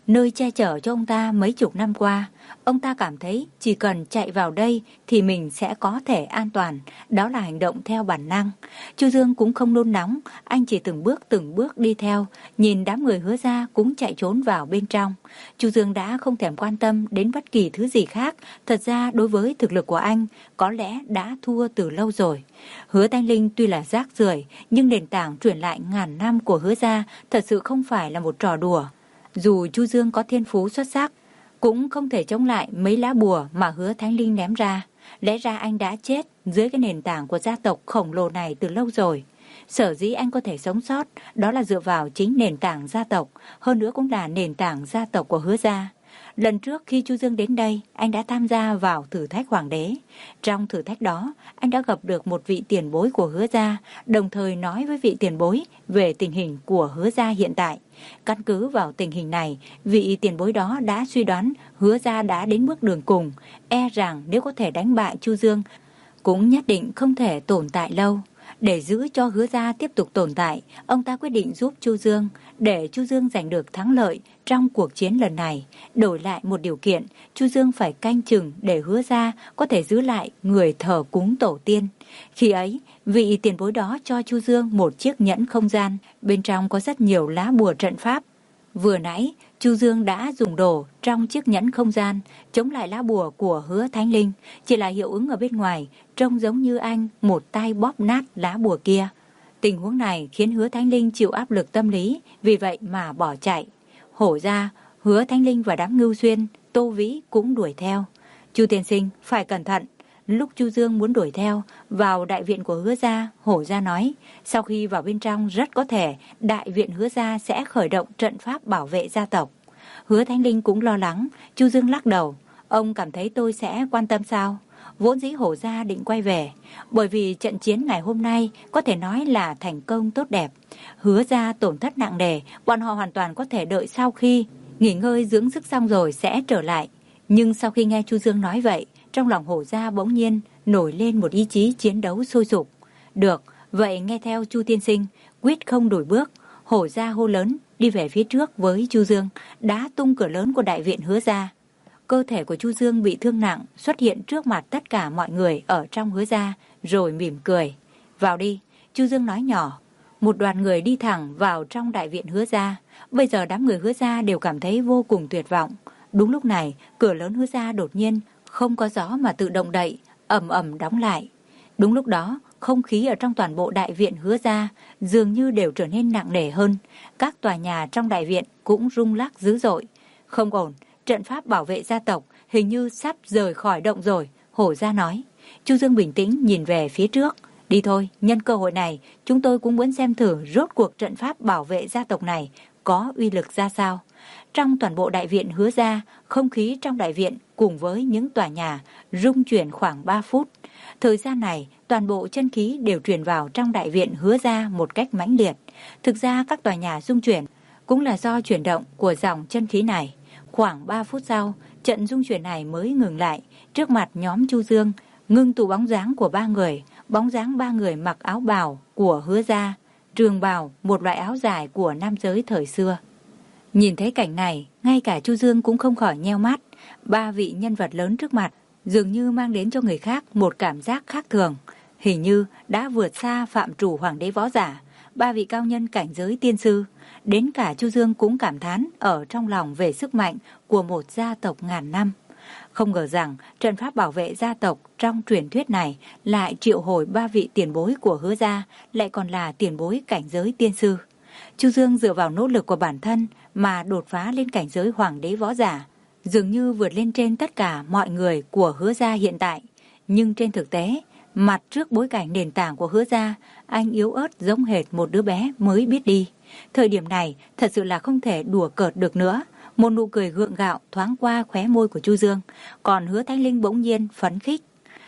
nơi che chở cho ông ta mấy chục năm qua. Ông ta cảm thấy chỉ cần chạy vào đây thì mình sẽ có thể an toàn. Đó là hành động theo bản năng. Chu Dương cũng không nôn nóng, anh chỉ từng bước từng bước đi theo, nhìn đám người Hứa gia cũng chạy trốn vào bên trong. Chu Dương đã không thèm quan tâm đến bất kỳ thứ gì khác. Thật ra đối với thực lực của anh, có lẽ đã thua từ lâu rồi. Hứa Thanh Linh tuy là rác rưởi, nhưng nền tảng truyền lại ngàn năm của Hứa gia thật sự không phải là một trò đùa. Dù Chu Dương có thiên phú xuất sắc, cũng không thể chống lại mấy lá bùa mà Hứa Thánh Linh ném ra. Lẽ ra anh đã chết dưới cái nền tảng của gia tộc khổng lồ này từ lâu rồi. Sở dĩ anh có thể sống sót, đó là dựa vào chính nền tảng gia tộc, hơn nữa cũng là nền tảng gia tộc của Hứa gia. Lần trước khi Chu Dương đến đây, anh đã tham gia vào thử thách hoàng đế. Trong thử thách đó, anh đã gặp được một vị tiền bối của Hứa gia, đồng thời nói với vị tiền bối về tình hình của Hứa gia hiện tại. Căn cứ vào tình hình này, vị tiền bối đó đã suy đoán Hứa gia đã đến bước đường cùng, e rằng nếu có thể đánh bại Chu Dương, cũng nhất định không thể tồn tại lâu. Để giữ cho Hứa gia tiếp tục tồn tại, ông ta quyết định giúp Chu Dương, để Chu Dương giành được thắng lợi trong cuộc chiến lần này. Đổi lại một điều kiện, Chu Dương phải canh chừng để Hứa gia có thể giữ lại người thờ cúng tổ tiên. Khi ấy, vị tiền bối đó cho Chu Dương một chiếc nhẫn không gian, bên trong có rất nhiều lá bùa trận pháp. Vừa nãy, Chu Dương đã dùng đồ trong chiếc nhẫn không gian chống lại lá bùa của Hứa Thánh Linh, chỉ là hiệu ứng ở bên ngoài trông giống như anh một tay bóp nát lá bùa kia. Tình huống này khiến Hứa Thánh Linh chịu áp lực tâm lý, vì vậy mà bỏ chạy. Hổ ra, Hứa Thánh Linh và đám Ngưu Xuyên, Tô Vĩ cũng đuổi theo. Chu tiên sinh phải cẩn thận. Lúc Chu Dương muốn đuổi theo vào đại viện của Hứa gia, Hổ gia nói, sau khi vào bên trong rất có thể đại viện Hứa gia sẽ khởi động trận pháp bảo vệ gia tộc. Hứa Thánh Linh cũng lo lắng. Chu Dương lắc đầu, ông cảm thấy tôi sẽ quan tâm sao? Vốn dĩ Hổ gia định quay về, bởi vì trận chiến ngày hôm nay có thể nói là thành công tốt đẹp. Hứa gia tổn thất nặng nề, bọn họ hoàn toàn có thể đợi sau khi nghỉ ngơi dưỡng sức xong rồi sẽ trở lại. Nhưng sau khi nghe Chu Dương nói vậy, trong lòng Hổ gia bỗng nhiên nổi lên một ý chí chiến đấu sôi sục. Được, vậy nghe theo Chu tiên sinh, quyết không đổi bước. Hổ gia hô lớn, đi về phía trước với Chu Dương, đá tung cửa lớn của đại viện Hứa gia. Cơ thể của Chu Dương bị thương nặng, xuất hiện trước mặt tất cả mọi người ở trong Hứa gia, rồi mỉm cười. Vào đi, Chu Dương nói nhỏ. Một đoàn người đi thẳng vào trong đại viện Hứa gia. Bây giờ đám người Hứa gia đều cảm thấy vô cùng tuyệt vọng. Đúng lúc này, cửa lớn Hứa gia đột nhiên không có gió mà tự động đậy, ầm ầm đóng lại. Đúng lúc đó, không khí ở trong toàn bộ đại viện Hứa gia dường như đều trở nên nặng nề hơn. Các tòa nhà trong đại viện cũng rung lắc dữ dội. Không ổn, trận pháp bảo vệ gia tộc hình như sắp rời khỏi động rồi, Hổ gia nói. Chu Dương bình tĩnh nhìn về phía trước. Đi thôi, nhân cơ hội này, chúng tôi cũng muốn xem thử rốt cuộc trận pháp bảo vệ gia tộc này có uy lực ra sao. Trong toàn bộ đại viện Hứa gia, không khí trong đại viện cùng với những tòa nhà rung chuyển khoảng ba phút. Thời gian này, toàn bộ chân khí đều truyền vào trong đại viện Hứa gia một cách mãnh liệt. Thực ra các tòa nhà rung chuyển cũng là do chuyển động của dòng chân khí này. Khoảng ba phút sau, trận rung chuyển này mới ngừng lại. Trước mặt nhóm Chu Dương, ngưng tụ bóng dáng của ba người. Bóng dáng ba người mặc áo bào của Hứa gia, trường bào, một loại áo dài của nam giới thời xưa. Nhìn thấy cảnh này, ngay cả Chu Dương cũng không khỏi nheo mắt. Ba vị nhân vật lớn trước mặt dường như mang đến cho người khác một cảm giác khác thường. Hình như đã vượt xa phạm chủ hoàng đế võ giả, ba vị cao nhân cảnh giới tiên sư. Đến cả Chu Dương cũng cảm thán ở trong lòng về sức mạnh của một gia tộc ngàn năm. Không ngờ rằng trận pháp bảo vệ gia tộc trong truyền thuyết này lại triệu hồi ba vị tiền bối của Hứa gia, lại còn là tiền bối cảnh giới tiên sư. Chu Dương dựa vào nỗ lực của bản thân mà đột phá lên cảnh giới hoàng đế võ giả, dường như vượt lên trên tất cả mọi người của Hứa gia hiện tại. Nhưng trên thực tế, mặt trước bối cảnh nền tảng của Hứa gia, anh yếu ớt giống hệt một đứa bé mới biết đi. Thời điểm này thật sự là không thể đùa cợt được nữa. Một nụ cười gượng gạo thoáng qua khóe môi của Chu Dương, còn Hứa Thanh Linh bỗng nhiên phấn khích.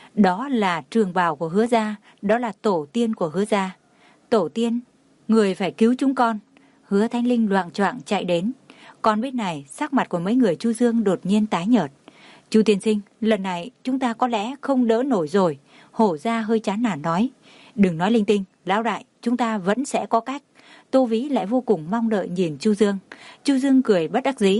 Đó là trường bào của Hứa gia, đó là tổ tiên của Hứa gia. Tổ tiên, người phải cứu chúng con. Hứa Thanh Linh loạng choạng chạy đến. Còn bên này, sắc mặt của mấy người Chu Dương đột nhiên tái nhợt. Chu tiên sinh, lần này chúng ta có lẽ không đỡ nổi rồi. Hổ gia hơi chán nản nói. Đừng nói linh tinh, lão đại, chúng ta vẫn sẽ có cách. Tô Vĩ lại vô cùng mong đợi nhìn Chu Dương. Chu Dương cười bất đắc dĩ.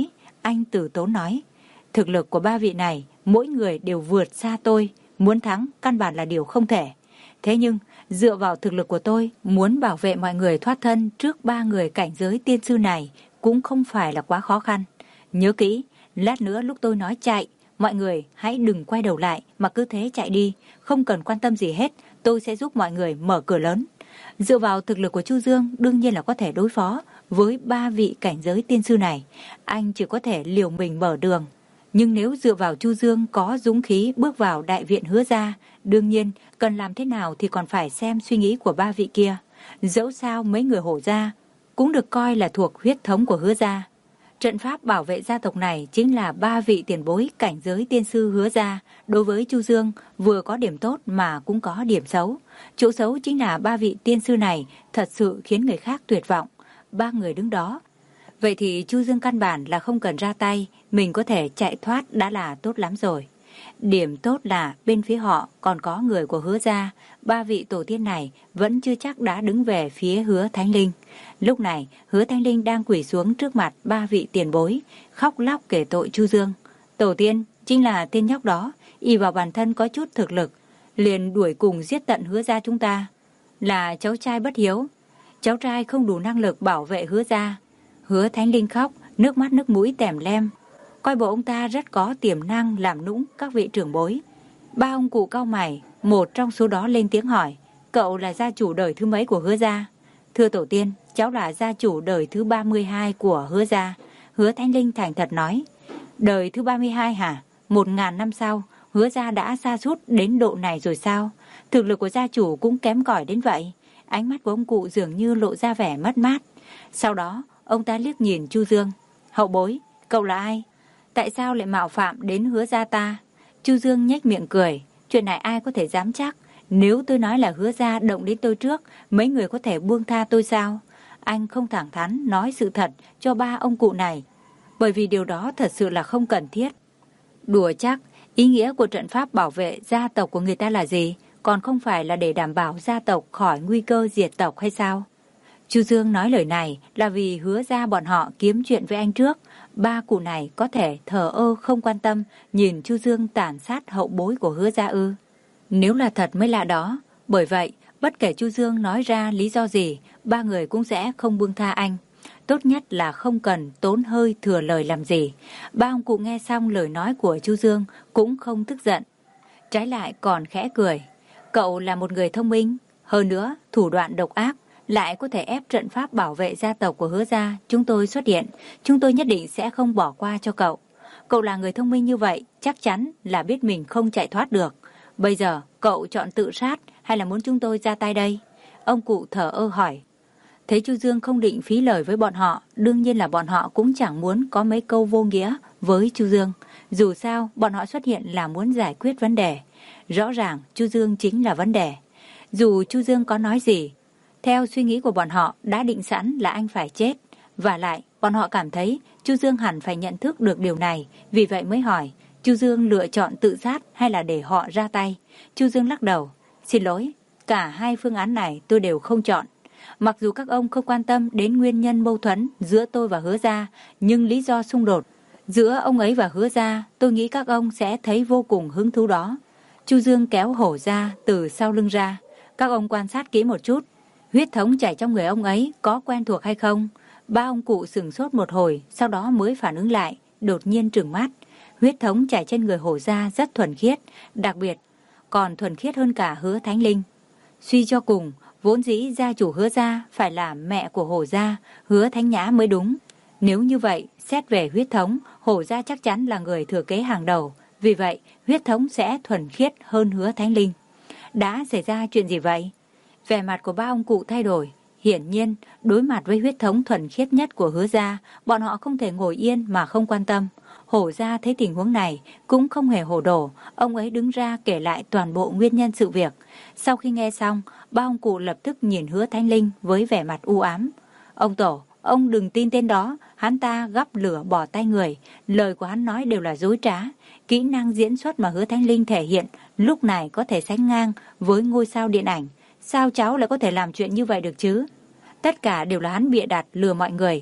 anh từ tốn nói. Thực lực của ba vị này, mỗi người đều vượt xa tôi. Muốn thắng, căn bản là điều không thể. Thế nhưng, dựa vào thực lực của tôi, muốn bảo vệ mọi người thoát thân trước ba người cảnh giới tiên sư này cũng không phải là quá khó khăn. Nhớ kỹ, lát nữa lúc tôi nói chạy, mọi người hãy đừng quay đầu lại mà cứ thế chạy đi, không cần quan tâm gì hết, tôi sẽ giúp mọi người mở cửa lớn. Dựa vào thực lực của Chu Dương đương nhiên là có thể đối phó với ba vị cảnh giới tiên sư này, anh chỉ có thể liều mình mở đường. Nhưng nếu dựa vào Chu Dương có dũng khí bước vào đại viện Hứa gia, đương nhiên cần làm thế nào thì còn phải xem suy nghĩ của ba vị kia. Dẫu sao mấy người Hổ gia cũng được coi là thuộc huyết thống của Hứa gia. Trận pháp bảo vệ gia tộc này chính là ba vị tiền bối cảnh giới tiên sư Hứa gia. Đối với Chu Dương vừa có điểm tốt mà cũng có điểm xấu. Chỗ xấu chính là ba vị tiên sư này thật sự khiến người khác tuyệt vọng. Ba người đứng đó. Vậy thì Chu Dương căn bản là không cần ra tay, mình có thể chạy thoát đã là tốt lắm rồi. Điểm tốt là bên phía họ còn có người của Hứa gia, ba vị tổ tiên này vẫn chưa chắc đã đứng về phía Hứa Thánh Linh. Lúc này, Hứa Thánh Linh đang quỳ xuống trước mặt ba vị tiền bối, khóc lóc kể tội Chu Dương. Tổ tiên chính là tên nhóc đó, y vào bản thân có chút thực lực, liền đuổi cùng giết tận Hứa gia chúng ta. Là cháu trai bất hiếu, cháu trai không đủ năng lực bảo vệ Hứa gia. Hứa Thánh Linh khóc, nước mắt nước mũi tèm lem. Coi bộ ông ta rất có tiềm năng làm nũng các vị trưởng bối. Ba ông cụ cau mày, một trong số đó lên tiếng hỏi, cậu là gia chủ đời thứ mấy của Hứa gia? Thưa tổ tiên, cháu là gia chủ đời thứ ba mươi hai của Hứa gia. Hứa Thánh Linh thành thật nói. Đời thứ ba mươi hai hả? Một ngàn năm sau, Hứa gia đã sa sút đến độ này rồi sao? Thực lực của gia chủ cũng kém cỏi đến vậy. Ánh mắt của ông cụ dường như lộ ra vẻ mất mát. Sau đó, ông ta liếc nhìn Chu Dương. Hậu bối, cậu là ai? Tại sao lại mạo phạm đến Hứa gia ta? Chu Dương nhếch miệng cười. Chuyện này ai có thể dám chắc? Nếu tôi nói là Hứa gia động đến tôi trước, mấy người có thể buông tha tôi sao? Anh không thẳng thắn nói sự thật cho ba ông cụ này, bởi vì điều đó thật sự là không cần thiết. Đùa chắc, ý nghĩa của trận pháp bảo vệ gia tộc của người ta là gì? Còn không phải là để đảm bảo gia tộc khỏi nguy cơ diệt tộc hay sao? Chu Dương nói lời này là vì Hứa gia bọn họ kiếm chuyện với anh trước. Ba cụ này có thể thờ ơ không quan tâm nhìn Chu Dương tàn sát hậu bối của Hứa gia ư? Nếu là thật mới lạ đó. Bởi vậy, bất kể Chu Dương nói ra lý do gì, ba người cũng sẽ không buông tha anh. Tốt nhất là không cần tốn hơi thừa lời làm gì. Ba ông cụ nghe xong lời nói của Chu Dương cũng không tức giận. Trái lại còn khẽ cười. Cậu là một người thông minh, hơn nữa thủ đoạn độc ác, lại có thể ép trận pháp bảo vệ gia tộc của Hứa gia chúng tôi xuất hiện. Chúng tôi nhất định sẽ không bỏ qua cho cậu. Cậu là người thông minh như vậy, chắc chắn là biết mình không chạy thoát được. Bây giờ cậu chọn tự sát hay là muốn chúng tôi ra tay đây? Ông cụ thở ơ hỏi. Thấy Chu Dương không định phí lời với bọn họ, đương nhiên là bọn họ cũng chẳng muốn có mấy câu vô nghĩa với Chu Dương. Dù sao, bọn họ xuất hiện là muốn giải quyết vấn đề. Rõ ràng Chu Dương chính là vấn đề. Dù Chu Dương có nói gì, theo suy nghĩ của bọn họ đã định sẵn là anh phải chết. Và lại, bọn họ cảm thấy Chu Dương hẳn phải nhận thức được điều này, vì vậy mới hỏi Chu Dương lựa chọn tự sát hay là để họ ra tay. Chu Dương lắc đầu. Xin lỗi, cả hai phương án này tôi đều không chọn. Mặc dù các ông không quan tâm đến nguyên nhân mâu thuẫn giữa tôi và Hứa gia, nhưng lý do xung đột giữa ông ấy và Hứa gia, tôi nghĩ các ông sẽ thấy vô cùng hứng thú đó. Chu Dương kéo Hổ gia từ sau lưng ra. Các ông quan sát kỹ một chút, huyết thống chảy trong người ông ấy có quen thuộc hay không? Ba ông cụ sửng sốt một hồi, sau đó mới phản ứng lại, đột nhiên trừng mắt. Huyết thống chảy trên người Hổ gia rất thuần khiết, đặc biệt còn thuần khiết hơn cả Hứa Thánh Linh. Suy cho cùng, vốn dĩ gia chủ Hứa gia phải là mẹ của Hổ gia, Hứa Thánh Nhã mới đúng. Nếu như vậy, xét về huyết thống, Hổ gia chắc chắn là người thừa kế hàng đầu. Vì vậy, huyết thống sẽ thuần khiết hơn Hứa Thánh Linh. Đã xảy ra chuyện gì vậy? Vẻ mặt của ba ông cụ thay đổi. Hiển nhiên, đối mặt với huyết thống thuần khiết nhất của Hứa gia, bọn họ không thể ngồi yên mà không quan tâm. Hổ gia thấy tình huống này cũng không hề hồ đồ, ông ấy đứng ra kể lại toàn bộ nguyên nhân sự việc. Sau khi nghe xong, ba ông cụ lập tức nhìn Hứa Thánh Linh với vẻ mặt u ám. Ông tổ, ông đừng tin tên đó, hắn ta gắp lửa bỏ tay người, lời của hắn nói đều là dối trá. Kỹ năng diễn xuất mà Hứa Thánh Linh thể hiện lúc này có thể sánh ngang với ngôi sao điện ảnh. Sao cháu lại có thể làm chuyện như vậy được chứ? Tất cả đều là hắn bịa đặt lừa mọi người.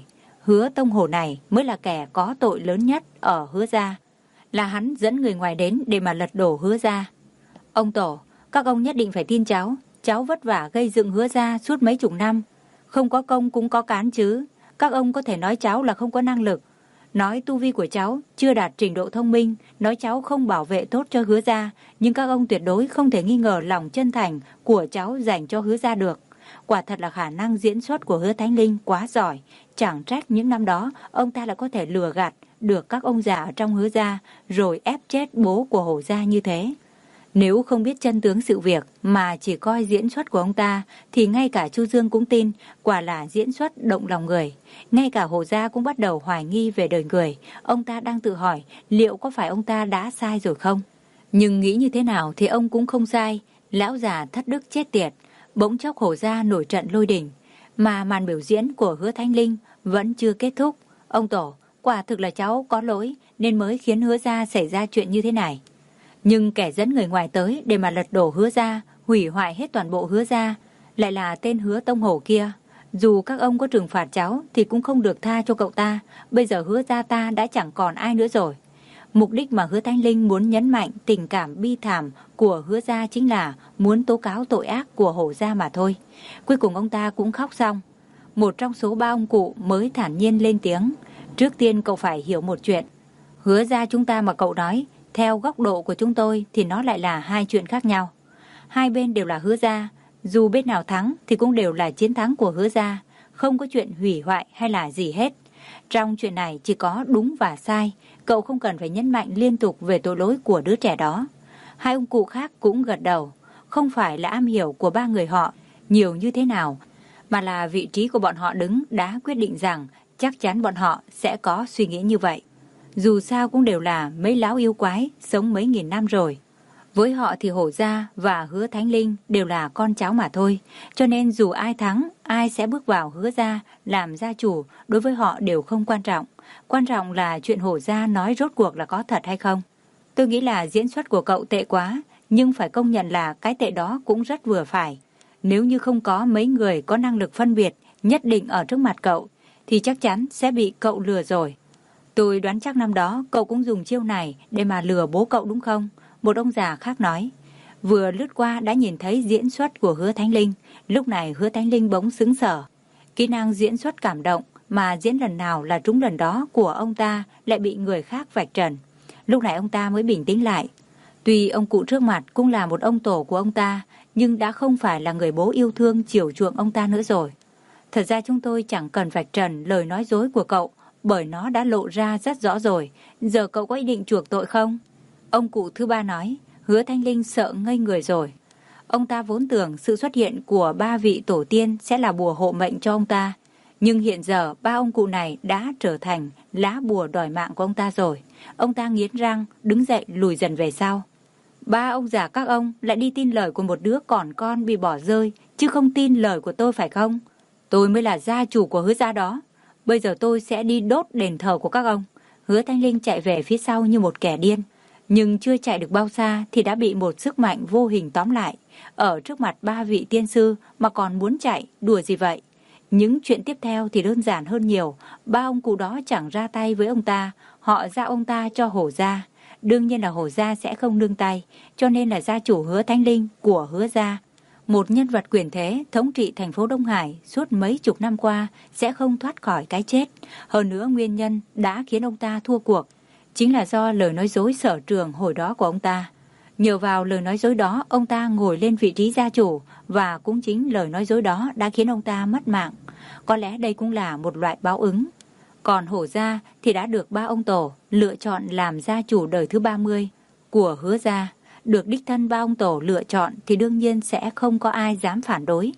Hứa Tông Hổ này mới là kẻ có tội lớn nhất ở Hứa gia. Là hắn dẫn người ngoài đến để mà lật đổ Hứa gia. Ông Tổ, các ông nhất định phải tin cháu. Cháu vất vả gây dựng Hứa gia suốt mấy chục năm. Không có công cũng có cán chứ. Các ông có thể nói cháu là không có năng lực, nói tu vi của cháu chưa đạt trình độ thông minh, nói cháu không bảo vệ tốt cho Hứa gia, nhưng các ông tuyệt đối không thể nghi ngờ lòng chân thành của cháu dành cho Hứa gia được. Quả thật là khả năng diễn xuất của Hứa Thánh Linh quá giỏi, chẳng trách những năm đó ông ta lại có thể lừa gạt được các ông già ở trong Hứa gia rồi ép chết bố của Hổ gia như thế. Nếu không biết chân tướng sự việc mà chỉ coi diễn xuất của ông ta thì ngay cả Chu Dương cũng tin, quả là diễn xuất động lòng người. Ngay cả Hổ gia cũng bắt đầu hoài nghi về đời người. Ông ta đang tự hỏi liệu có phải ông ta đã sai rồi không? Nhưng nghĩ như thế nào thì ông cũng không sai. Lão già thất đức chết tiệt. Bỗng chốc Hổ gia nổi trận lôi đình. Mà màn biểu diễn của Hứa Thánh Linh vẫn chưa kết thúc. Ông Tổ, quả thực là cháu có lỗi nên mới khiến Hứa gia xảy ra chuyện như thế này. Nhưng kẻ dẫn người ngoài tới để mà lật đổ Hứa gia, hủy hoại hết toàn bộ Hứa gia, lại là tên Hứa Tông Hổ kia. Dù các ông có trừng phạt cháu thì cũng không được tha cho cậu ta. Bây giờ Hứa gia ta đã chẳng còn ai nữa rồi. Mục đích mà Hứa Thánh Linh muốn nhấn mạnh tình cảm bi thảm của Hứa gia chính là muốn tố cáo tội ác của Hổ gia mà thôi. Cuối cùng ông ta cũng khóc xong. Một trong số ba ông cụ mới thản nhiên lên tiếng. Trước tiên cậu phải hiểu một chuyện. Hứa gia chúng ta mà cậu nói, theo góc độ của chúng tôi thì nó lại là hai chuyện khác nhau. Hai bên đều là Hứa gia, dù bên nào thắng thì cũng đều là chiến thắng của Hứa gia, không có chuyện hủy hoại hay là gì hết. Trong chuyện này chỉ có đúng và sai, cậu không cần phải nhấn mạnh liên tục về tội lỗi của đứa trẻ đó. Hai ông cụ khác cũng gật đầu, không phải là am hiểu của ba người họ nhiều như thế nào, mà là vị trí của bọn họ đứng đã quyết định rằng chắc chắn bọn họ sẽ có suy nghĩ như vậy. Dù sao cũng đều là mấy láo yêu quái sống mấy nghìn năm rồi. Với họ thì Hổ gia và Hứa Thánh Linh đều là con cháu mà thôi. Cho nên dù ai thắng, ai sẽ bước vào Hứa gia làm gia chủ, đối với họ đều không quan trọng. Quan trọng là chuyện Hổ gia nói rốt cuộc là có thật hay không. Tôi nghĩ là diễn xuất của cậu tệ quá, nhưng phải công nhận là cái tệ đó cũng rất vừa phải. Nếu như không có mấy người có năng lực phân biệt nhất định ở trước mặt cậu, thì chắc chắn sẽ bị cậu lừa rồi. Tôi đoán chắc năm đó cậu cũng dùng chiêu này để mà lừa bố cậu đúng không? Một ông già khác nói. Vừa lướt qua đã nhìn thấy diễn xuất của Hứa Thánh Linh. Lúc này Hứa Thánh Linh bỗng sững sờ. Kỹ năng diễn xuất cảm động mà diễn lần nào là trúng lần đó của ông ta lại bị người khác vạch trần. Lúc này ông ta mới bình tĩnh lại. Tuy ông cụ trước mặt cũng là một ông tổ của ông ta, nhưng đã không phải là người bố yêu thương chiều chuộng ông ta nữa rồi. Thật ra chúng tôi chẳng cần vạch trần lời nói dối của cậu, bởi nó đã lộ ra rất rõ rồi. Giờ cậu có ý định chuộc tội không? Ông cụ thứ ba nói. Hứa Thánh Linh sợ ngây người rồi. Ông ta vốn tưởng sự xuất hiện của ba vị tổ tiên sẽ là bùa hộ mệnh cho ông ta. Nhưng hiện giờ ba ông cụ này đã trở thành lá bùa đòi mạng của ông ta rồi. Ông ta nghiến răng, đứng dậy lùi dần về sau. Ba ông già các ông lại đi tin lời của một đứa còn con bị bỏ rơi, chứ không tin lời của tôi phải không? Tôi mới là gia chủ của Hứa gia đó. Bây giờ tôi sẽ đi đốt đền thờ của các ông. Hứa Thánh Linh chạy về phía sau như một kẻ điên. Nhưng chưa chạy được bao xa thì đã bị một sức mạnh vô hình tóm lại. Ở trước mặt ba vị tiên sư mà còn muốn chạy, đùa gì vậy? Những chuyện tiếp theo thì đơn giản hơn nhiều. Ba ông cụ đó chẳng ra tay với ông ta. Họ giao ông ta cho Hổ gia. Đương nhiên là Hổ gia sẽ không nương tay. Cho nên là gia chủ Hứa Thánh Linh của Hứa gia, một nhân vật quyền thế thống trị thành phố Đông Hải suốt mấy chục năm qua, sẽ không thoát khỏi cái chết. Hơn nữa nguyên nhân đã khiến ông ta thua cuộc chính là do lời nói dối sở trường hồi đó của ông ta. Nhờ vào lời nói dối đó, ông ta ngồi lên vị trí gia chủ, và cũng chính lời nói dối đó đã khiến ông ta mất mạng. Có lẽ đây cũng là một loại báo ứng. Còn Hổ gia thì đã được ba ông tổ lựa chọn làm gia chủ đời thứ ba mươi của Hứa gia. Được đích thân ba ông tổ lựa chọn thì đương nhiên sẽ không có ai dám phản đối.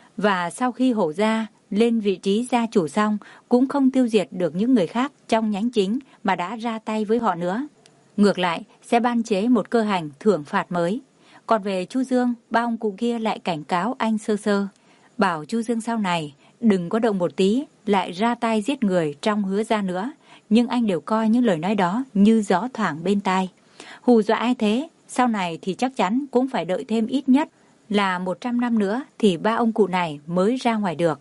Và sau khi Hổ gia lên vị trí gia chủ xong, cũng không tiêu diệt được những người khác trong nhánh chính mà đã ra tay với họ nữa. Ngược lại, sẽ ban chế một cơ hành thưởng phạt mới. Còn về Chu Dương, ba ông cụ kia lại cảnh cáo anh sơ sơ, bảo Chu Dương sau này đừng có động một tí lại ra tay giết người trong Hứa gia nữa. Nhưng anh đều coi những lời nói đó như gió thoảng bên tai. Hù dọa ai thế? Sau này thì chắc chắn cũng phải đợi thêm ít nhất là một trăm năm nữa thì ba ông cụ này mới ra ngoài được.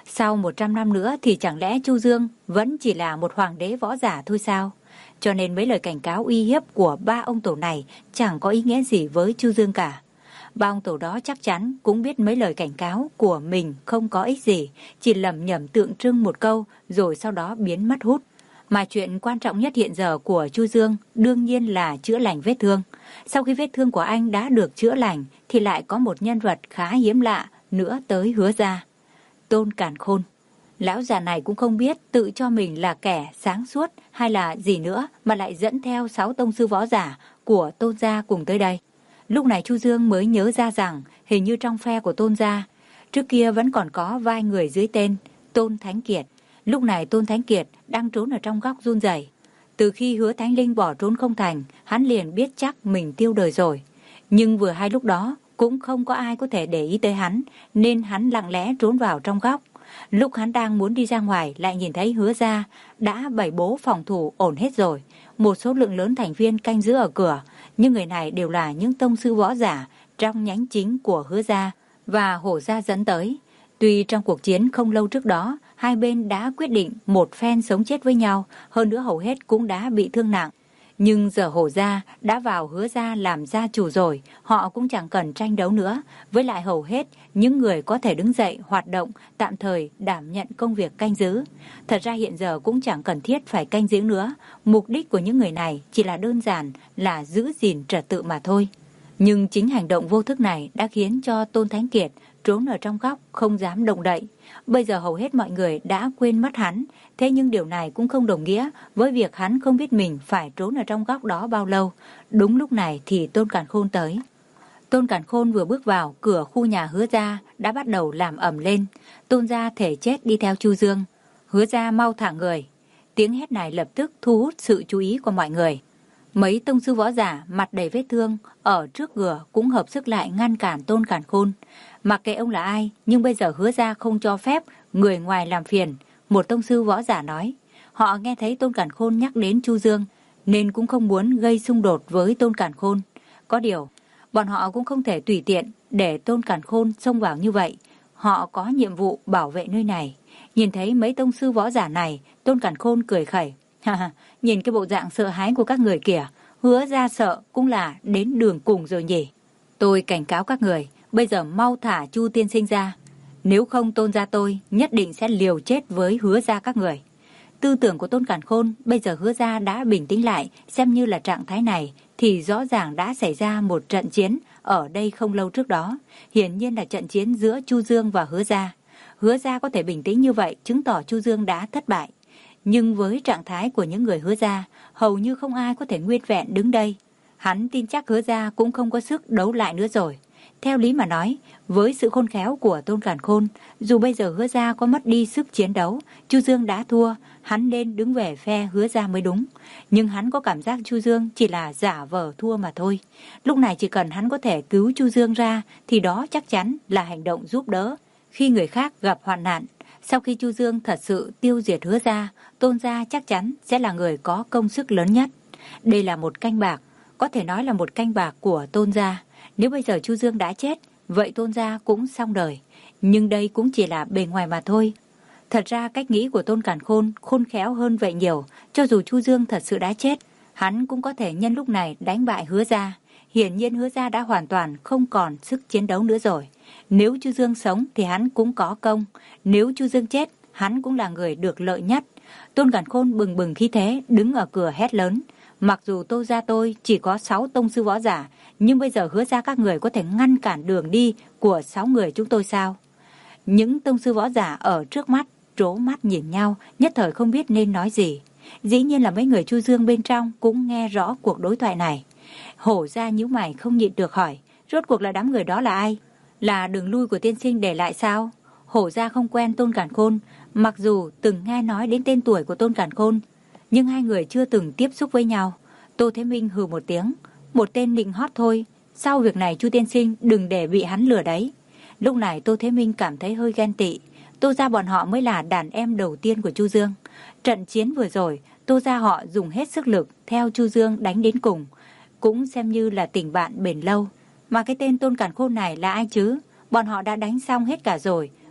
Sau một trăm năm nữa thì chẳng lẽ Chu Dương vẫn chỉ là một hoàng đế võ giả thôi sao? Cho nên mấy lời cảnh cáo uy hiếp của ba ông tổ này chẳng có ý nghĩa gì với Chu Dương cả. Ba ông tổ đó chắc chắn cũng biết mấy lời cảnh cáo của mình không có ích gì, chỉ lẩm nhẩm tượng trưng một câu rồi sau đó biến mất hút. Mà chuyện quan trọng nhất hiện giờ của Chu Dương đương nhiên là chữa lành vết thương. Sau khi vết thương của anh đã được chữa lành thì lại có một nhân vật khá hiếm lạ nữa tới Hứa gia. Tôn Càn Khôn. Lão già này cũng không biết tự cho mình là kẻ sáng suốt hay là gì nữa mà lại dẫn theo sáu tông sư võ giả của Tôn gia cùng tới đây. Lúc này Chu Dương mới nhớ ra rằng hình như trong phe của Tôn gia trước kia vẫn còn có vài người dưới tên Tôn Thánh Kiệt. Lúc này Tôn Thánh Kiệt đang trốn ở trong góc run rẩy. Từ khi Hứa Thánh Linh bỏ trốn không thành, hắn liền biết chắc mình tiêu đời rồi. Nhưng vừa hay lúc đó cũng không có ai có thể để ý tới hắn, nên hắn lặng lẽ trốn vào trong góc. Lúc hắn đang muốn đi ra ngoài lại nhìn thấy Hứa gia đã bày bố phòng thủ ổn hết rồi. Một số lượng lớn thành viên canh giữ ở cửa, nhưng người này đều là những tông sư võ giả trong nhánh chính của Hứa gia và Hổ gia dẫn tới. Tuy trong cuộc chiến không lâu trước đó, hai bên đã quyết định một phen sống chết với nhau, hơn nữa hầu hết cũng đã bị thương nặng. Nhưng giờ Hổ gia đã vào Hứa gia làm gia chủ rồi, họ cũng chẳng cần tranh đấu nữa. Với lại hầu hết những người có thể đứng dậy hoạt động tạm thời đảm nhận công việc canh giữ. Thật ra hiện giờ cũng chẳng cần thiết phải canh giữ nữa. Mục đích của những người này chỉ là đơn giản là giữ gìn trật tự mà thôi. Nhưng chính hành động vô thức này đã khiến cho Tôn Thánh Kiệt trốn ở trong góc không dám động đậy. Bây giờ hầu hết mọi người đã quên mất hắn, thế nhưng điều này cũng không đồng nghĩa với việc hắn không biết mình phải trốn ở trong góc đó bao lâu. Đúng lúc này thì Tôn Càn Khôn tới. Tôn Càn Khôn vừa bước vào cửa khu nhà Hứa gia đã bắt đầu làm ầm lên. Tôn gia thể chết đi theo Chu Dương. Hứa gia mau thả người. Tiếng hét này lập tức thu hút sự chú ý của mọi người. Mấy tông sư võ giả mặt đầy vết thương ở trước cửa cũng hợp sức lại ngăn cản Tôn Càn Khôn. Mặc kệ ông là ai, nhưng bây giờ Hứa gia không cho phép người ngoài làm phiền. Một tông sư võ giả nói. Họ nghe thấy Tôn Càn Khôn nhắc đến Chu Dương nên cũng không muốn gây xung đột với Tôn Càn Khôn. Có điều, bọn họ cũng không thể tùy tiện để Tôn Càn Khôn xông vào như vậy. Họ có nhiệm vụ bảo vệ nơi này. Nhìn thấy mấy tông sư võ giả này, Tôn Càn Khôn cười khẩy. Nhìn cái bộ dạng sợ hãi của các người kìa, Hứa gia sợ cũng là đến đường cùng rồi nhỉ. Tôi cảnh cáo các người, bây giờ mau thả Chu tiên sinh ra. Nếu không Tôn gia tôi nhất định sẽ liều chết với Hứa gia các người. Tư tưởng của Tôn Càn Khôn bây giờ Hứa gia đã bình tĩnh lại, xem như là trạng thái này thì rõ ràng đã xảy ra một trận chiến ở đây không lâu trước đó. Hiển nhiên là trận chiến giữa Chu Dương và Hứa gia. Hứa gia có thể bình tĩnh như vậy chứng tỏ Chu Dương đã thất bại. Nhưng với trạng thái của những người Hứa gia, hầu như không ai có thể nguyên vẹn đứng đây. Hắn tin chắc Hứa gia cũng không có sức đấu lại nữa rồi. Theo lý mà nói, với sự khôn khéo của Tôn Càn Khôn, dù bây giờ Hứa gia có mất đi sức chiến đấu, Chu Dương đã thua, hắn nên đứng về phe Hứa gia mới đúng. Nhưng hắn có cảm giác Chu Dương chỉ là giả vờ thua mà thôi. Lúc này chỉ cần hắn có thể cứu Chu Dương ra thì đó chắc chắn là hành động giúp đỡ khi người khác gặp hoạn nạn. Sau khi Chu Dương thật sự tiêu diệt Hứa gia, Tôn gia chắc chắn sẽ là người có công sức lớn nhất. Đây là một canh bạc, có thể nói là một canh bạc của Tôn gia. Nếu bây giờ Chu Dương đã chết, vậy Tôn gia cũng xong đời. Nhưng đây cũng chỉ là bề ngoài mà thôi. Thật ra cách nghĩ của Tôn Càn Khôn khôn khéo hơn vậy nhiều. Cho dù Chu Dương thật sự đã chết, hắn cũng có thể nhân lúc này đánh bại Hứa gia. Hiển nhiên Hứa gia đã hoàn toàn không còn sức chiến đấu nữa rồi. Nếu Chu Dương sống thì hắn cũng có công. Nếu Chu Dương chết, hắn cũng là người được lợi nhất. Tôn Càn Khôn bừng bừng khí thế đứng ở cửa hét lớn. Mặc dù Tô gia tôi chỉ có sáu tông sư võ giả, nhưng bây giờ Hứa gia các người có thể ngăn cản đường đi của sáu người chúng tôi sao? Những tông sư võ giả ở trước mắt trố mắt nhìn nhau, nhất thời không biết nên nói gì. Dĩ nhiên là mấy người Chu Dương bên trong cũng nghe rõ cuộc đối thoại này. Hổ gia nhíu mày không nhịn được hỏi, rốt cuộc là đám người đó là ai? Là đường lui của tiên sinh để lại sao? Hổ gia không quen Tôn Càn Khôn, mặc dù từng nghe nói đến tên tuổi của Tôn Càn Khôn, nhưng hai người chưa từng tiếp xúc với nhau. Tô Thế Minh hừ một tiếng, một tên nịnh hót thôi, sau việc này Chu tiên sinh đừng để bị hắn lừa đấy. Lúc này Tô Thế Minh cảm thấy hơi ghen tị. Tô gia bọn họ mới là đàn em đầu tiên của Chu Dương. Trận chiến vừa rồi, Tô gia họ dùng hết sức lực theo Chu Dương đánh đến cùng, cũng xem như là tình bạn bền lâu. Mà cái tên Tôn Càn Khôn này là ai chứ? Bọn họ đã đánh xong hết cả rồi,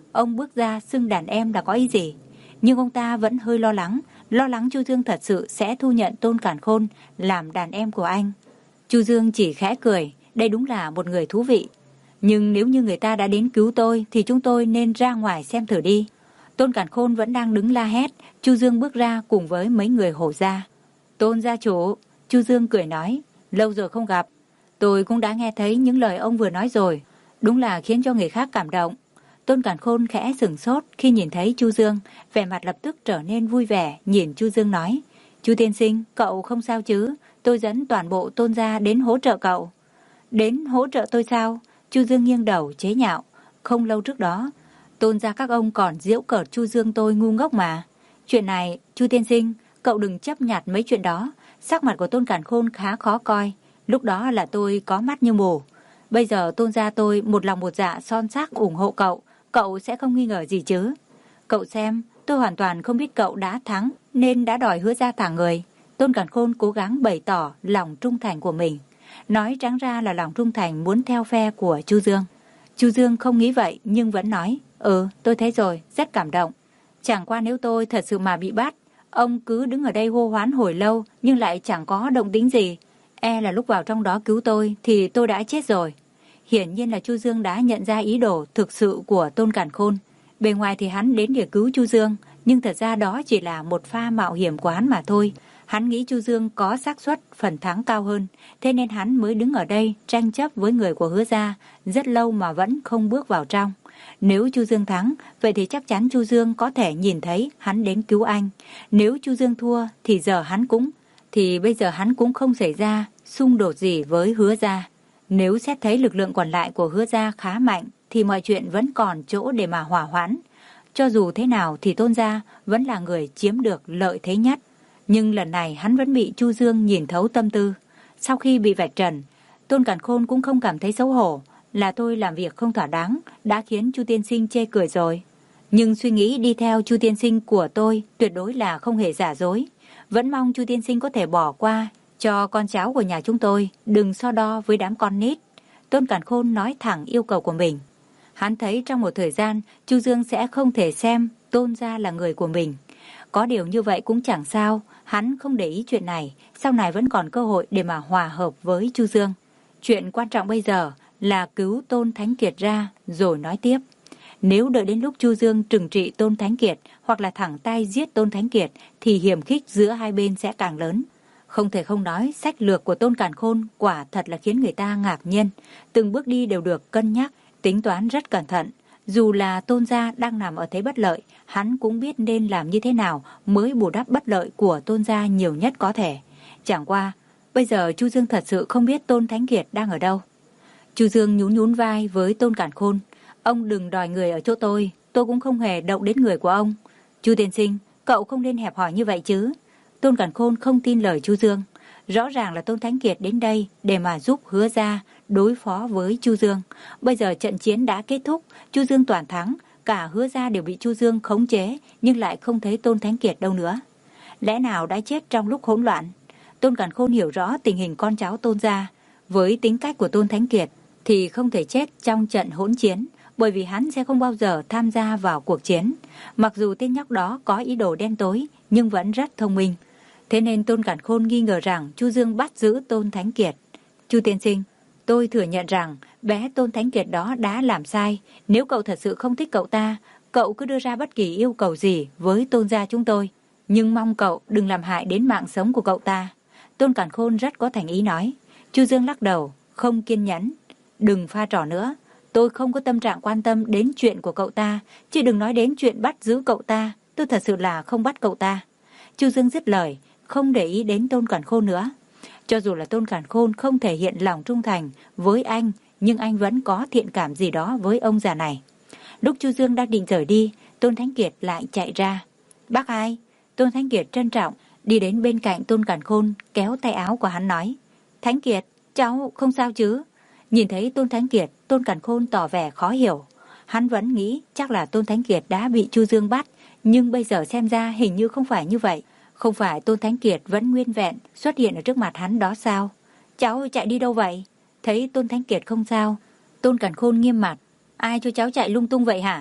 ông bước ra xưng đàn em là có ý gì. Nhưng ông ta vẫn hơi lo lắng, lo lắng Chu Dương thật sự sẽ thu nhận Tôn Càn Khôn làm đàn em của anh. Chu Dương chỉ khẽ cười, đây đúng là một người thú vị. Nhưng nếu như người ta đã đến cứu tôi thì chúng tôi nên ra ngoài xem thử đi. Tôn Càn Khôn vẫn đang đứng la hét, Chu Dương bước ra cùng với mấy người hổ gia. Tôn gia chủ, Chu Dương cười nói, lâu rồi không gặp. Tôi cũng đã nghe thấy những lời ông vừa nói rồi, đúng là khiến cho người khác cảm động. Tôn Càn Khôn khẽ sửng sốt khi nhìn thấy Chu Dương, vẻ mặt lập tức trở nên vui vẻ, nhìn Chu Dương nói, Chu tiên sinh, cậu không sao chứ, tôi dẫn toàn bộ Tôn gia đến hỗ trợ cậu. Đến hỗ trợ tôi sao? Chu Dương nghiêng đầu chế nhạo, không lâu trước đó, Tôn gia các ông còn giễu cợt Chu Dương tôi ngu ngốc mà. Chuyện này, Chu tiên sinh, cậu đừng chấp nhặt mấy chuyện đó. Sắc mặt của Tôn Càn Khôn khá khó coi, lúc đó là tôi có mắt như mù. Bây giờ Tôn gia tôi một lòng một dạ son xác ủng hộ cậu, cậu sẽ không nghi ngờ gì chứ. Cậu xem, tôi hoàn toàn không biết cậu đã thắng nên đã đòi Hứa gia thả người. Tôn Càn Khôn cố gắng bày tỏ lòng trung thành của mình, nói trắng ra là lòng trung thành muốn theo phe của Chu Dương. Chu Dương không nghĩ vậy nhưng vẫn nói, ừ, tôi thấy rồi, rất cảm động. Chẳng qua nếu tôi thật sự mà bị bắt, ông cứ đứng ở đây hô hoán hồi lâu nhưng lại chẳng có động tĩnh gì, e là lúc vào trong đó cứu tôi thì tôi đã chết rồi. Hiển nhiên là Chu Dương đã nhận ra ý đồ thực sự của Tôn Càn Khôn. Bề ngoài thì hắn đến để cứu Chu Dương, nhưng thật ra đó chỉ là một pha mạo hiểm của hắn mà thôi. Hắn nghĩ Chu Dương có xác suất phần thắng cao hơn, thế nên hắn mới đứng ở đây tranh chấp với người của Hứa gia rất lâu mà vẫn không bước vào trong. Nếu Chu Dương thắng, vậy thì chắc chắn Chu Dương có thể nhìn thấy hắn đến cứu anh. Nếu Chu Dương thua thì giờ hắn cũng thì bây giờ hắn cũng không xảy ra xung đột gì với Hứa gia. Nếu xét thấy lực lượng còn lại của Hứa gia khá mạnh thì mọi chuyện vẫn còn chỗ để mà hòa hoãn. Cho dù thế nào thì Tôn gia vẫn là người chiếm được lợi thế nhất. Nhưng lần này hắn vẫn bị Chu Dương nhìn thấu tâm tư. Sau khi bị vạch trần, Tôn Càn Khôn cũng không cảm thấy xấu hổ, là tôi làm việc không thỏa đáng đã khiến Chu tiên sinh chê cười rồi. Nhưng suy nghĩ đi theo Chu tiên sinh của tôi tuyệt đối là không hề giả dối. Vẫn mong Chu tiên sinh có thể bỏ qua cho con cháu của nhà chúng tôi, đừng so đo với đám con nít. Tôn Càn Khôn nói thẳng yêu cầu của mình. Hắn thấy trong một thời gian Chu Dương sẽ không thể xem Tôn gia là người của mình. Có điều như vậy cũng chẳng sao, hắn không để ý chuyện này, sau này vẫn còn cơ hội để mà hòa hợp với Chu Dương. Chuyện quan trọng bây giờ là cứu Tôn Thánh Kiệt ra rồi nói tiếp. Nếu đợi đến lúc Chu Dương trừng trị Tôn Thánh Kiệt hoặc là thẳng tay giết Tôn Thánh Kiệt thì hiểm khích giữa hai bên sẽ càng lớn. Không thể không nói, sách lược của Tôn Càn Khôn quả thật là khiến người ta ngạc nhiên. Từng bước đi đều được cân nhắc, tính toán rất cẩn thận. Dù là Tôn gia đang nằm ở thế bất lợi, hắn cũng biết nên làm như thế nào mới bù đắp bất lợi của Tôn gia nhiều nhất có thể. Chẳng qua, bây giờ Chu Dương thật sự không biết Tôn Thánh Kiệt đang ở đâu. Chu Dương nhún nhún vai với Tôn Càn Khôn. Ông đừng đòi người ở chỗ tôi, tôi cũng không hề động đến người của ông. Chu tiên sinh, cậu không nên hẹp hòi như vậy chứ. Tôn Càn Khôn không tin lời Chu Dương. Rõ ràng là Tôn Thánh Kiệt đến đây để mà giúp Hứa gia đối phó với Chu Dương. Bây giờ trận chiến đã kết thúc, Chu Dương toàn thắng, cả Hứa gia đều bị Chu Dương khống chế, nhưng lại không thấy Tôn Thánh Kiệt đâu nữa. Lẽ nào đã chết trong lúc hỗn loạn? Tôn Càn Khôn hiểu rõ tình hình con cháu Tôn gia. Với tính cách của Tôn Thánh Kiệt thì không thể chết trong trận hỗn chiến, bởi vì hắn sẽ không bao giờ tham gia vào cuộc chiến. Mặc dù tên nhóc đó có ý đồ đen tối, nhưng vẫn rất thông minh. Thế nên Tôn Càn Khôn nghi ngờ rằng Chu Dương bắt giữ Tôn Thánh Kiệt. Chu tiên sinh, tôi thừa nhận rằng bé Tôn Thánh Kiệt đó đã làm sai. Nếu cậu thật sự không thích cậu ta, cậu cứ đưa ra bất kỳ yêu cầu gì với Tôn gia chúng tôi. Nhưng mong cậu đừng làm hại đến mạng sống của cậu ta. Tôn Càn Khôn rất có thành ý nói. Chu Dương lắc đầu, không kiên nhẫn. Đừng pha trò nữa. Tôi không có tâm trạng quan tâm đến chuyện của cậu ta, chứ đừng nói đến chuyện bắt giữ cậu ta. Tôi thật sự là không bắt cậu ta. Chu Dương dứt lời, không để ý đến Tôn Càn Khôn nữa. Cho dù là Tôn Càn Khôn không thể hiện lòng trung thành với anh, nhưng anh vẫn có thiện cảm gì đó với ông già này. Lúc Chu Dương đang định rời đi, Tôn Thánh Kiệt lại chạy ra. Bác hai. Tôn Thánh Kiệt trân trọng đi đến bên cạnh Tôn Càn Khôn, kéo tay áo của hắn nói. Thánh Kiệt, cháu không sao chứ? Nhìn thấy Tôn Thánh Kiệt, Tôn Càn Khôn tỏ vẻ khó hiểu. Hắn vẫn nghĩ chắc là Tôn Thánh Kiệt đã bị Chu Dương bắt, nhưng bây giờ xem ra hình như không phải như vậy. Không phải Tôn Thánh Kiệt vẫn nguyên vẹn xuất hiện ở trước mặt hắn đó sao? Cháu chạy đi đâu vậy? Thấy Tôn Thánh Kiệt không sao, Tôn Càn Khôn nghiêm mặt. Ai cho cháu chạy lung tung vậy hả?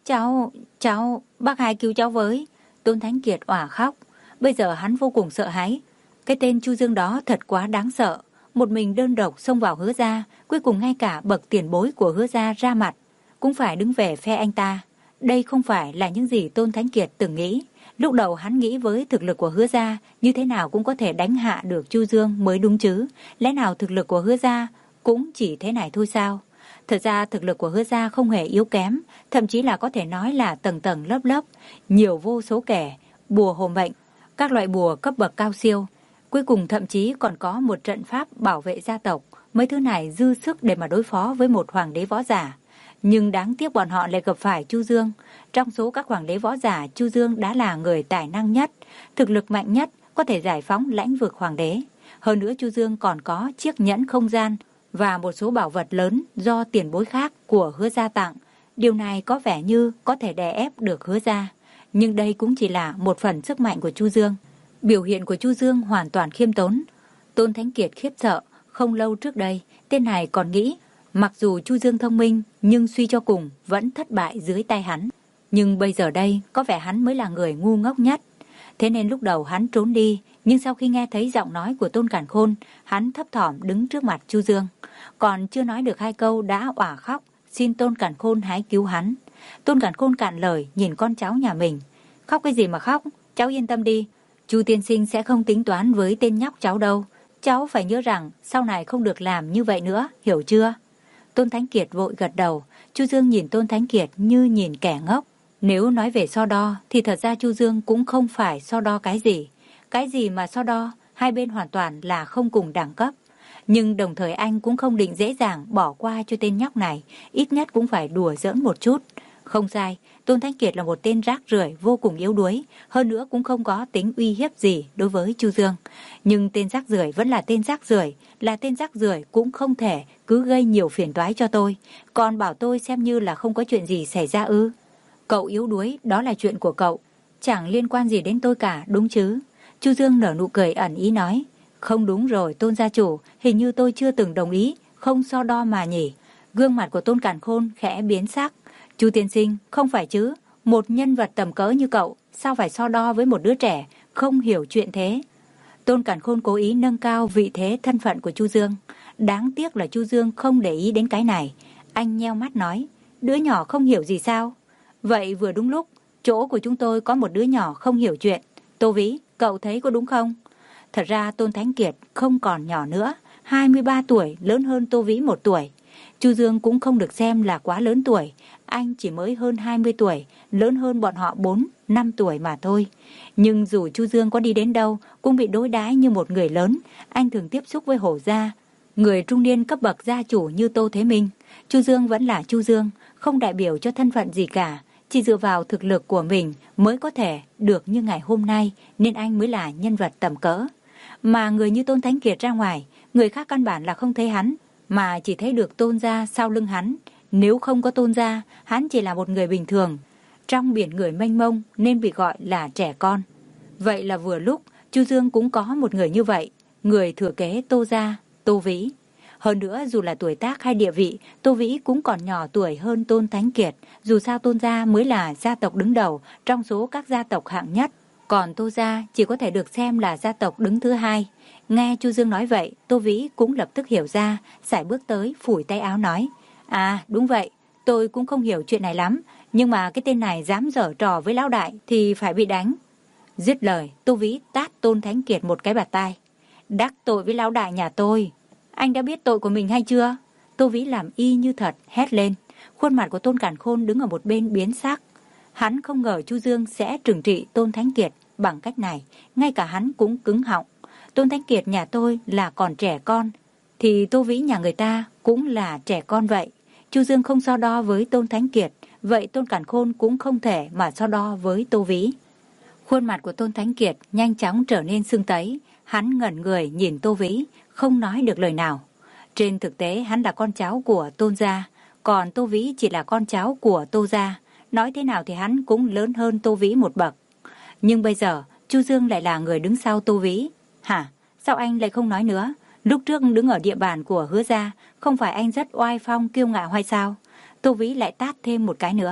Cháu, cháu, bác hai cứu cháu với. Tôn Thánh Kiệt òa khóc. Bây giờ hắn vô cùng sợ hãi. Cái tên Chu Dương đó thật quá đáng sợ. Một mình đơn độc xông vào Hứa gia, cuối cùng ngay cả bậc tiền bối của Hứa gia ra mặt cũng phải đứng về phe anh ta. Đây không phải là những gì Tôn Thánh Kiệt từng nghĩ. Lúc đầu hắn nghĩ với thực lực của Hứa gia, như thế nào cũng có thể đánh hạ được Chu Dương mới đúng chứ. Lẽ nào thực lực của Hứa gia cũng chỉ thế này thôi sao? Thật ra thực lực của Hứa gia không hề yếu kém, thậm chí là có thể nói là tầng tầng lớp lớp, nhiều vô số kẻ, bùa hộ mệnh, các loại bùa cấp bậc cao siêu. Cuối cùng thậm chí còn có một trận pháp bảo vệ gia tộc, mấy thứ này dư sức để mà đối phó với một hoàng đế võ giả. Nhưng đáng tiếc bọn họ lại gặp phải Chu Dương. Trong số các hoàng đế võ giả, Chu Dương đã là người tài năng nhất, thực lực mạnh nhất, có thể giải phóng lãnh vực hoàng đế. Hơn nữa Chu Dương còn có chiếc nhẫn không gian và một số bảo vật lớn do tiền bối khác của Hứa gia tặng. Điều này có vẻ như có thể đè ép được Hứa gia. Nhưng đây cũng chỉ là một phần sức mạnh của Chu Dương. Biểu hiện của Chu Dương hoàn toàn khiêm tốn. Tôn Thánh Kiệt khiếp sợ. Không lâu trước đây, tên này còn nghĩ mặc dù Chu Dương thông minh nhưng suy cho cùng vẫn thất bại dưới tay hắn. Nhưng bây giờ đây có vẻ hắn mới là người ngu ngốc nhất. Thế nên lúc đầu hắn trốn đi, nhưng sau khi nghe thấy giọng nói của Tôn Càn Khôn, hắn thấp thỏm đứng trước mặt Chu Dương. Còn chưa nói được hai câu đã òa khóc, xin Tôn Càn Khôn hãy cứu hắn. Tôn Càn Khôn cạn lời nhìn con cháu nhà mình. Khóc cái gì mà khóc, cháu yên tâm đi. Chu tiên sinh sẽ không tính toán với tên nhóc cháu đâu. Cháu phải nhớ rằng sau này không được làm như vậy nữa, hiểu chưa? Tôn Thánh Kiệt vội gật đầu. Chu Dương nhìn Tôn Thánh Kiệt như nhìn kẻ ngốc. Nếu nói về so đo thì thật ra Chu Dương cũng không phải so đo cái gì. Cái gì mà so đo, hai bên hoàn toàn là không cùng đẳng cấp. Nhưng đồng thời anh cũng không định dễ dàng bỏ qua cho tên nhóc này, ít nhất cũng phải đùa giỡn một chút. Không sai, Tôn Thánh Kiệt là một tên rác rưởi vô cùng yếu đuối, hơn nữa cũng không có tính uy hiếp gì đối với Chu Dương. Nhưng tên rác rưởi vẫn là tên rác rưởi, là tên rác rưởi cũng không thể cứ gây nhiều phiền toái cho tôi, còn bảo tôi xem như là không có chuyện gì xảy ra ư? Cậu yếu đuối, đó là chuyện của cậu, chẳng liên quan gì đến tôi cả, đúng chứ? Chu Dương nở nụ cười ẩn ý nói. Không đúng rồi Tôn gia chủ, hình như tôi chưa từng đồng ý, không so đo mà nhỉ. Gương mặt của Tôn Càn Khôn khẽ biến sắc. Chu tiên sinh, không phải chứ, một nhân vật tầm cỡ như cậu, sao phải so đo với một đứa trẻ, không hiểu chuyện thế. Tôn Càn Khôn cố ý nâng cao vị thế thân phận của Chu Dương. Đáng tiếc là Chu Dương không để ý đến cái này. Anh nheo mắt nói, đứa nhỏ không hiểu gì sao? Vậy vừa đúng lúc, chỗ của chúng tôi có một đứa nhỏ không hiểu chuyện. Tô Vĩ, cậu thấy có đúng không? Thật ra Tôn Thánh Kiệt không còn nhỏ nữa, hai mươi ba tuổi, lớn hơn Tô Vĩ một tuổi. Chu Dương cũng không được xem là quá lớn tuổi, anh chỉ mới hơn hai mươi tuổi, lớn hơn bọn họ bốn, năm tuổi mà thôi. Nhưng dù Chu Dương có đi đến đâu, cũng bị đối đãi như một người lớn. Anh thường tiếp xúc với Hổ gia, người trung niên cấp bậc gia chủ như Tô Thế Minh. Chu Dương vẫn là Chu Dương, không đại biểu cho thân phận gì cả. Chỉ dựa vào thực lực của mình mới có thể được như ngày hôm nay, nên anh mới là nhân vật tầm cỡ. Mà người như Tôn Thánh Kiệt ra ngoài, người khác căn bản là không thấy hắn, mà chỉ thấy được Tôn gia sau lưng hắn. Nếu không có Tôn gia, hắn chỉ là một người bình thường, trong biển người mênh mông nên bị gọi là trẻ con. Vậy là vừa lúc Chu Dương cũng có một người như vậy, người thừa kế Tô gia, Tô Vĩ. Hơn nữa dù là tuổi tác hay địa vị, Tô Vĩ cũng còn nhỏ tuổi hơn Tôn Thánh Kiệt. Dù sao Tôn gia mới là gia tộc đứng đầu trong số các gia tộc hạng nhất, còn Tô gia chỉ có thể được xem là gia tộc đứng thứ hai. Nghe Chu Dương nói vậy, Tô Vĩ cũng lập tức hiểu ra, sải bước tới phủi tay áo nói, à đúng vậy, tôi cũng không hiểu chuyện này lắm, nhưng mà cái tên này dám giở trò với lão đại thì phải bị đánh. Dứt lời, Tô Vĩ tát Tôn Thánh Kiệt một cái bạt tai. Đắc tội với lão đại nhà tôi, anh đã biết tội của mình hay chưa? Tô Vĩ làm y như thật, hét lên. Khuôn mặt của Tôn Càn Khôn đứng ở một bên biến sắc. Hắn không ngờ Chu Dương sẽ trừng trị Tôn Thánh Kiệt bằng cách này, ngay cả hắn cũng cứng họng. Tôn Thánh Kiệt nhà tôi là còn trẻ con, thì Tô Vĩ nhà người ta cũng là trẻ con vậy. Chu Dương không so đo với Tôn Thánh Kiệt, vậy Tôn Càn Khôn cũng không thể mà so đo với Tô Vĩ. Khuôn mặt của Tôn Thánh Kiệt nhanh chóng trở nên sưng tấy. Hắn ngẩn người nhìn Tô Vĩ, không nói được lời nào. Trên thực tế hắn là con cháu của Tôn gia, còn Tô Vĩ chỉ là con cháu của Tô gia. Nói thế nào thì hắn cũng lớn hơn Tô Vĩ một bậc. Nhưng bây giờ Chu Dương lại là người đứng sau Tô Vĩ. Hả? Sao anh lại không nói nữa? Lúc trước đứng ở địa bàn của Hứa gia, không phải anh rất oai phong kiêu ngạo hay sao? Tô Vĩ lại tát thêm một cái nữa.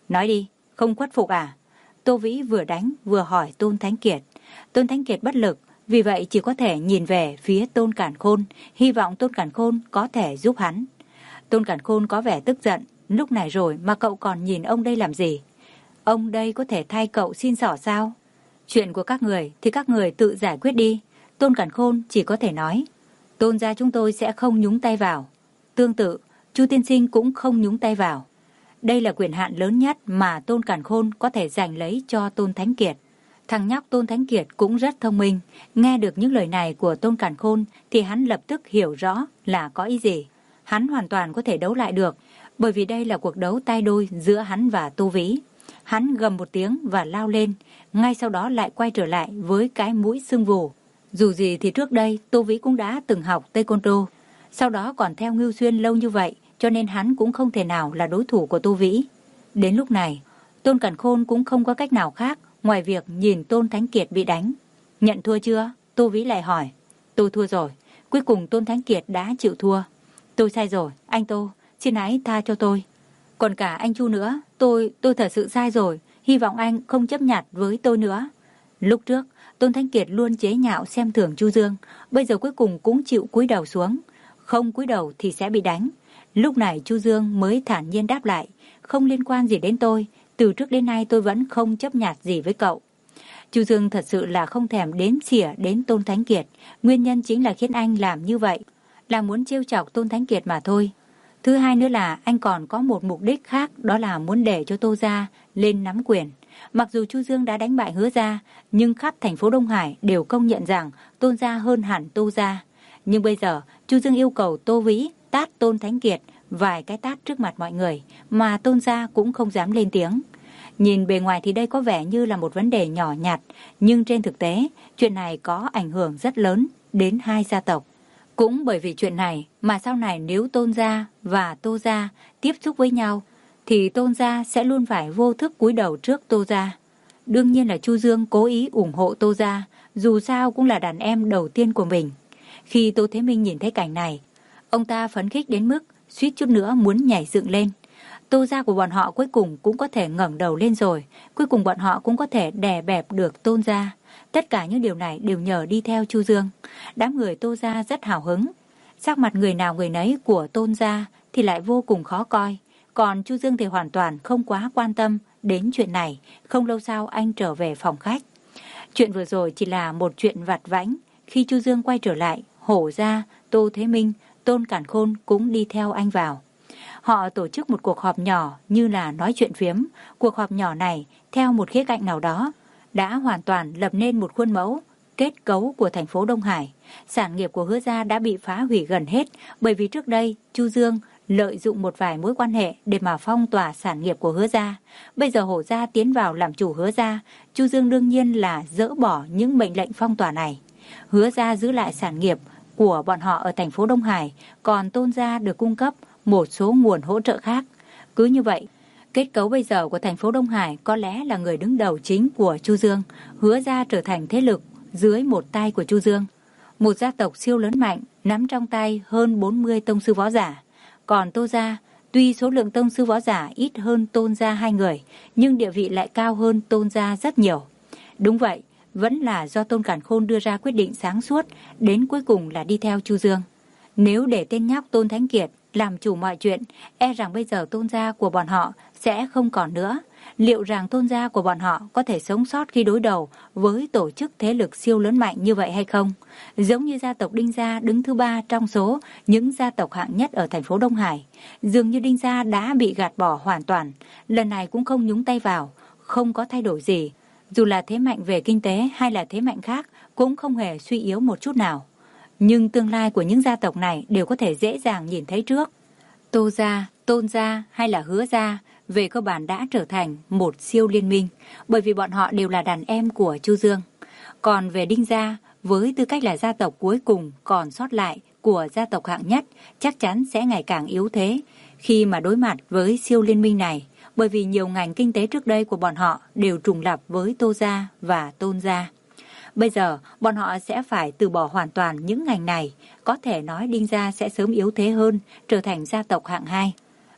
Nói đi, không khuất phục à? Tô Vĩ vừa đánh vừa hỏi Tôn Thánh Kiệt. Tôn Thánh Kiệt bất lực, vì vậy chỉ có thể nhìn về phía Tôn Càn Khôn, hy vọng Tôn Càn Khôn có thể giúp hắn. Tôn Càn Khôn có vẻ tức giận, lúc này rồi mà cậu còn nhìn ông đây làm gì? Ông đây có thể thay cậu xin xỏ sao? Chuyện của các người thì các người tự giải quyết đi. Tôn Càn Khôn chỉ có thể nói, Tôn gia chúng tôi sẽ không nhúng tay vào. Tương tự, Chu tiên sinh cũng không nhúng tay vào. Đây là quyền hạn lớn nhất mà Tôn Càn Khôn có thể giành lấy cho Tôn Thánh Kiệt. Thằng nhóc Tôn Thánh Kiệt cũng rất thông minh, nghe được những lời này của Tôn Càn Khôn thì hắn lập tức hiểu rõ là có ý gì. Hắn hoàn toàn có thể đấu lại được, bởi vì đây là cuộc đấu tay đôi giữa hắn và Tô Vĩ. Hắn gầm một tiếng và lao lên, ngay sau đó lại quay trở lại với cái mũi sưng vù. Dù gì thì trước đây Tô Vĩ cũng đã từng học Taekwondo, sau đó còn theo Ngưu Xuyên lâu như vậy, cho nên hắn cũng không thể nào là đối thủ của Tô Vĩ. Đến lúc này, Tôn Càn Khôn cũng không có cách nào khác ngoài việc nhìn Tôn Thánh Kiệt bị đánh. Nhận thua chưa? Tô Vĩ lại hỏi. Tôi thua rồi. Cuối cùng Tôn Thánh Kiệt đã chịu thua. Tôi sai rồi, anh Tô, xin hãy tha cho tôi. Còn cả anh Chu nữa, tôi, tôi thật sự sai rồi, hy vọng anh không chấp nhặt với tôi nữa. Lúc trước, Tôn Thánh Kiệt luôn chế nhạo xem thường Chu Dương, bây giờ cuối cùng cũng chịu cúi đầu xuống. Không cúi đầu thì sẽ bị đánh. Lúc này Chu Dương mới thản nhiên đáp lại, không liên quan gì đến tôi, từ trước đến nay tôi vẫn không chấp nhặt gì với cậu. Chu Dương thật sự là không thèm đếm xỉa đến Tôn Thánh Kiệt, nguyên nhân chính là khiến anh làm như vậy, là muốn trêu chọc Tôn Thánh Kiệt mà thôi. Thứ hai nữa là anh còn có một mục đích khác, đó là muốn để cho Tô gia lên nắm quyền. Mặc dù Chu Dương đã đánh bại Hứa gia, nhưng khắp thành phố Đông Hải đều công nhận rằng Tôn gia hơn hẳn Tô gia. Nhưng bây giờ Chu Dương yêu cầu Tô Vĩ tát Tôn Thánh Kiệt vài cái tát trước mặt mọi người, mà Tôn gia cũng không dám lên tiếng. Nhìn bề ngoài thì đây có vẻ như là một vấn đề nhỏ nhặt, nhưng trên thực tế, chuyện này có ảnh hưởng rất lớn đến hai gia tộc. Cũng bởi vì chuyện này mà sau này nếu Tôn gia và Tô gia tiếp xúc với nhau, thì Tôn gia sẽ luôn phải vô thức cúi đầu trước Tô gia. Đương nhiên là Chu Dương cố ý ủng hộ Tô gia, dù sao cũng là đàn em đầu tiên của mình. Khi Tô Thế Minh nhìn thấy cảnh này, ông ta phấn khích đến mức suýt chút nữa muốn nhảy dựng lên. Tô gia của bọn họ cuối cùng cũng có thể ngẩng đầu lên rồi, cuối cùng bọn họ cũng có thể đè bẹp được Tôn gia. Tất cả những điều này đều nhờ đi theo Chu Dương. Đám người Tô gia rất hào hứng. Sắc mặt người nào người nấy của Tôn gia thì lại vô cùng khó coi. Còn Chu Dương thì hoàn toàn không quá quan tâm đến chuyện này. Không lâu sau anh trở về phòng khách. Chuyện vừa rồi chỉ là một chuyện vặt vãnh. Khi Chu Dương quay trở lại, Hổ gia, Tô Thế Minh, Tôn Càn Khôn cũng đi theo anh vào. Họ tổ chức một cuộc họp nhỏ như là nói chuyện phiếm. Cuộc họp nhỏ này, theo một khía cạnh nào đó, đã hoàn toàn lập nên một khuôn mẫu, kết cấu của thành phố Đông Hải. Sản nghiệp của Hứa gia đã bị phá hủy gần hết, bởi vì trước đây Chu Dương lợi dụng một vài mối quan hệ để mà phong tỏa sản nghiệp của Hứa gia. Bây giờ Hổ gia tiến vào làm chủ Hứa gia, Chu Dương đương nhiên là dỡ bỏ những mệnh lệnh phong tỏa này. Hứa gia giữ lại sản nghiệp của bọn họ ở thành phố Đông Hải, còn Tôn gia được cung cấp một số nguồn hỗ trợ khác. Cứ như vậy, kết cấu bây giờ của thành phố Đông Hải có lẽ là người đứng đầu chính của Chu Dương. Hứa gia trở thành thế lực dưới một tay của Chu Dương. Một gia tộc siêu lớn mạnh, nắm trong tay hơn bốn mươi tông sư võ giả. Còn Tô gia, tuy số lượng tông sư võ giả ít hơn Tôn gia hai người, nhưng địa vị lại cao hơn Tôn gia rất nhiều. Đúng vậy, vẫn là do Tôn Càn Khôn đưa ra quyết định sáng suốt, đến cuối cùng là đi theo Chu Dương. Nếu để tên nhóc Tôn Thánh Kiệt làm chủ mọi chuyện, e rằng bây giờ Tôn gia của bọn họ sẽ không còn nữa. Liệu rằng Tôn gia của bọn họ có thể sống sót khi đối đầu với tổ chức thế lực siêu lớn mạnh như vậy hay không? Giống như gia tộc Đinh gia đứng thứ ba trong số những gia tộc hạng nhất ở thành phố Đông Hải. Dường như Đinh gia đã bị gạt bỏ hoàn toàn, lần này cũng không nhúng tay vào, không có thay đổi gì. Dù là thế mạnh về kinh tế hay là thế mạnh khác cũng không hề suy yếu một chút nào. Nhưng tương lai của những gia tộc này đều có thể dễ dàng nhìn thấy trước. Tô gia, Tôn gia hay là Hứa gia về cơ bản đã trở thành một siêu liên minh, bởi vì bọn họ đều là đàn em của Chu Dương. Còn về Đinh gia, với tư cách là gia tộc cuối cùng còn sót lại của gia tộc hạng nhất, chắc chắn sẽ ngày càng yếu thế khi mà đối mặt với siêu liên minh này, bởi vì nhiều ngành kinh tế trước đây của bọn họ đều trùng lặp với Tô gia và Tôn gia. Bây giờ, bọn họ sẽ phải từ bỏ hoàn toàn những ngành này, có thể nói Đinh gia sẽ sớm yếu thế hơn, trở thành gia tộc hạng hai.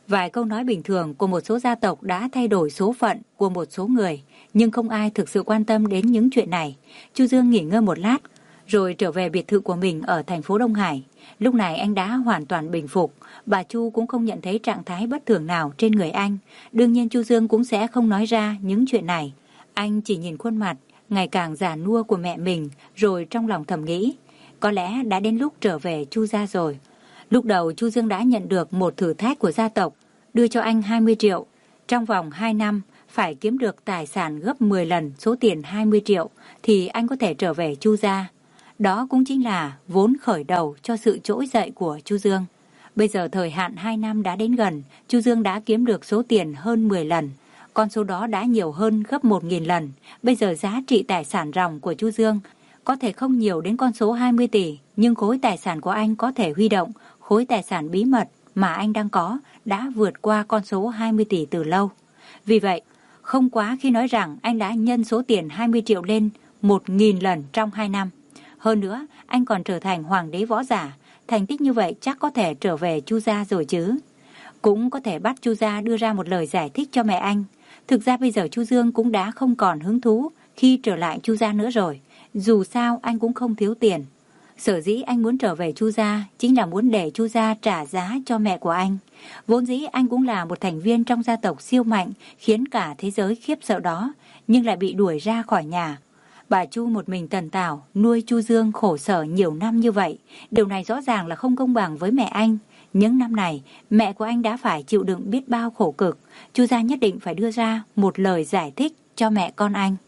Vài câu nói bình thường của một số gia tộc đã thay đổi số phận của một số người, nhưng không ai thực sự quan tâm đến những chuyện này. Chu Dương nghỉ ngơi một lát, rồi trở về biệt thự của mình ở thành phố Đông Hải. Lúc này anh đã hoàn toàn bình phục, bà Chu cũng không nhận thấy trạng thái bất thường nào trên người anh. Đương nhiên Chu Dương cũng sẽ không nói ra những chuyện này. Anh chỉ nhìn khuôn mặt ngày càng già nua của mẹ mình, rồi trong lòng thầm nghĩ, có lẽ đã đến lúc trở về Chu gia rồi. Lúc đầu Chu Dương đã nhận được một thử thách của gia tộc, đưa cho anh hai mươi triệu. Trong vòng hai năm, phải kiếm được tài sản gấp mười lần số tiền hai mươi triệu, thì anh có thể trở về Chu gia. Đó cũng chính là vốn khởi đầu cho sự trỗi dậy của Chu Dương. Bây giờ thời hạn hai năm đã đến gần, Chu Dương đã kiếm được số tiền hơn mười lần. Con số đó đã nhiều hơn gấp một nghìn lần. Bây giờ giá trị tài sản ròng của Chu Dương có thể không nhiều đến con số hai mươi tỷ, nhưng khối tài sản của anh có thể huy động, khối tài sản bí mật mà anh đang có đã vượt qua con số hai mươi tỷ từ lâu. Vì vậy, không quá khi nói rằng anh đã nhân số tiền hai mươi triệu lên một nghìn lần trong hai năm. Hơn nữa, anh còn trở thành hoàng đế võ giả. Thành tích như vậy chắc có thể trở về Chu gia rồi chứ. Cũng có thể bắt Chu gia đưa ra một lời giải thích cho mẹ anh. Thực ra bây giờ Chu Dương cũng đã không còn hứng thú khi trở lại Chu gia nữa rồi. Dù sao anh cũng không thiếu tiền. Sở dĩ anh muốn trở về Chu gia chính là muốn để Chu gia trả giá cho mẹ của anh. Vốn dĩ anh cũng là một thành viên trong gia tộc siêu mạnh, khiến cả thế giới khiếp sợ đó, nhưng lại bị đuổi ra khỏi nhà. Bà Chu một mình tần tảo nuôi Chu Dương khổ sở nhiều năm như vậy. Điều này rõ ràng là không công bằng với mẹ anh. Những năm này, mẹ của anh đã phải chịu đựng biết bao khổ cực. Chu gia nhất định phải đưa ra một lời giải thích cho mẹ con anh.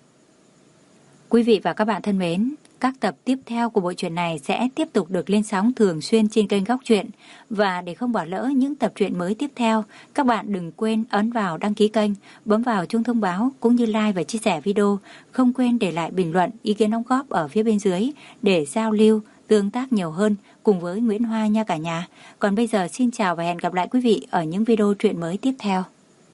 Quý vị và các bạn thân mến, các tập tiếp theo của bộ truyện này sẽ tiếp tục được lên sóng thường xuyên trên kênh Góc Truyện. Và để không bỏ lỡ những tập truyện mới tiếp theo, các bạn đừng quên ấn vào đăng ký kênh, bấm vào chuông thông báo cũng như like và chia sẻ video. Không quên để lại bình luận, ý kiến đóng góp ở phía bên dưới để giao lưu, tương tác nhiều hơn cùng với Nguyễn Hoa nha cả nhà. Còn bây giờ xin chào và hẹn gặp lại quý vị ở những video truyện mới tiếp theo.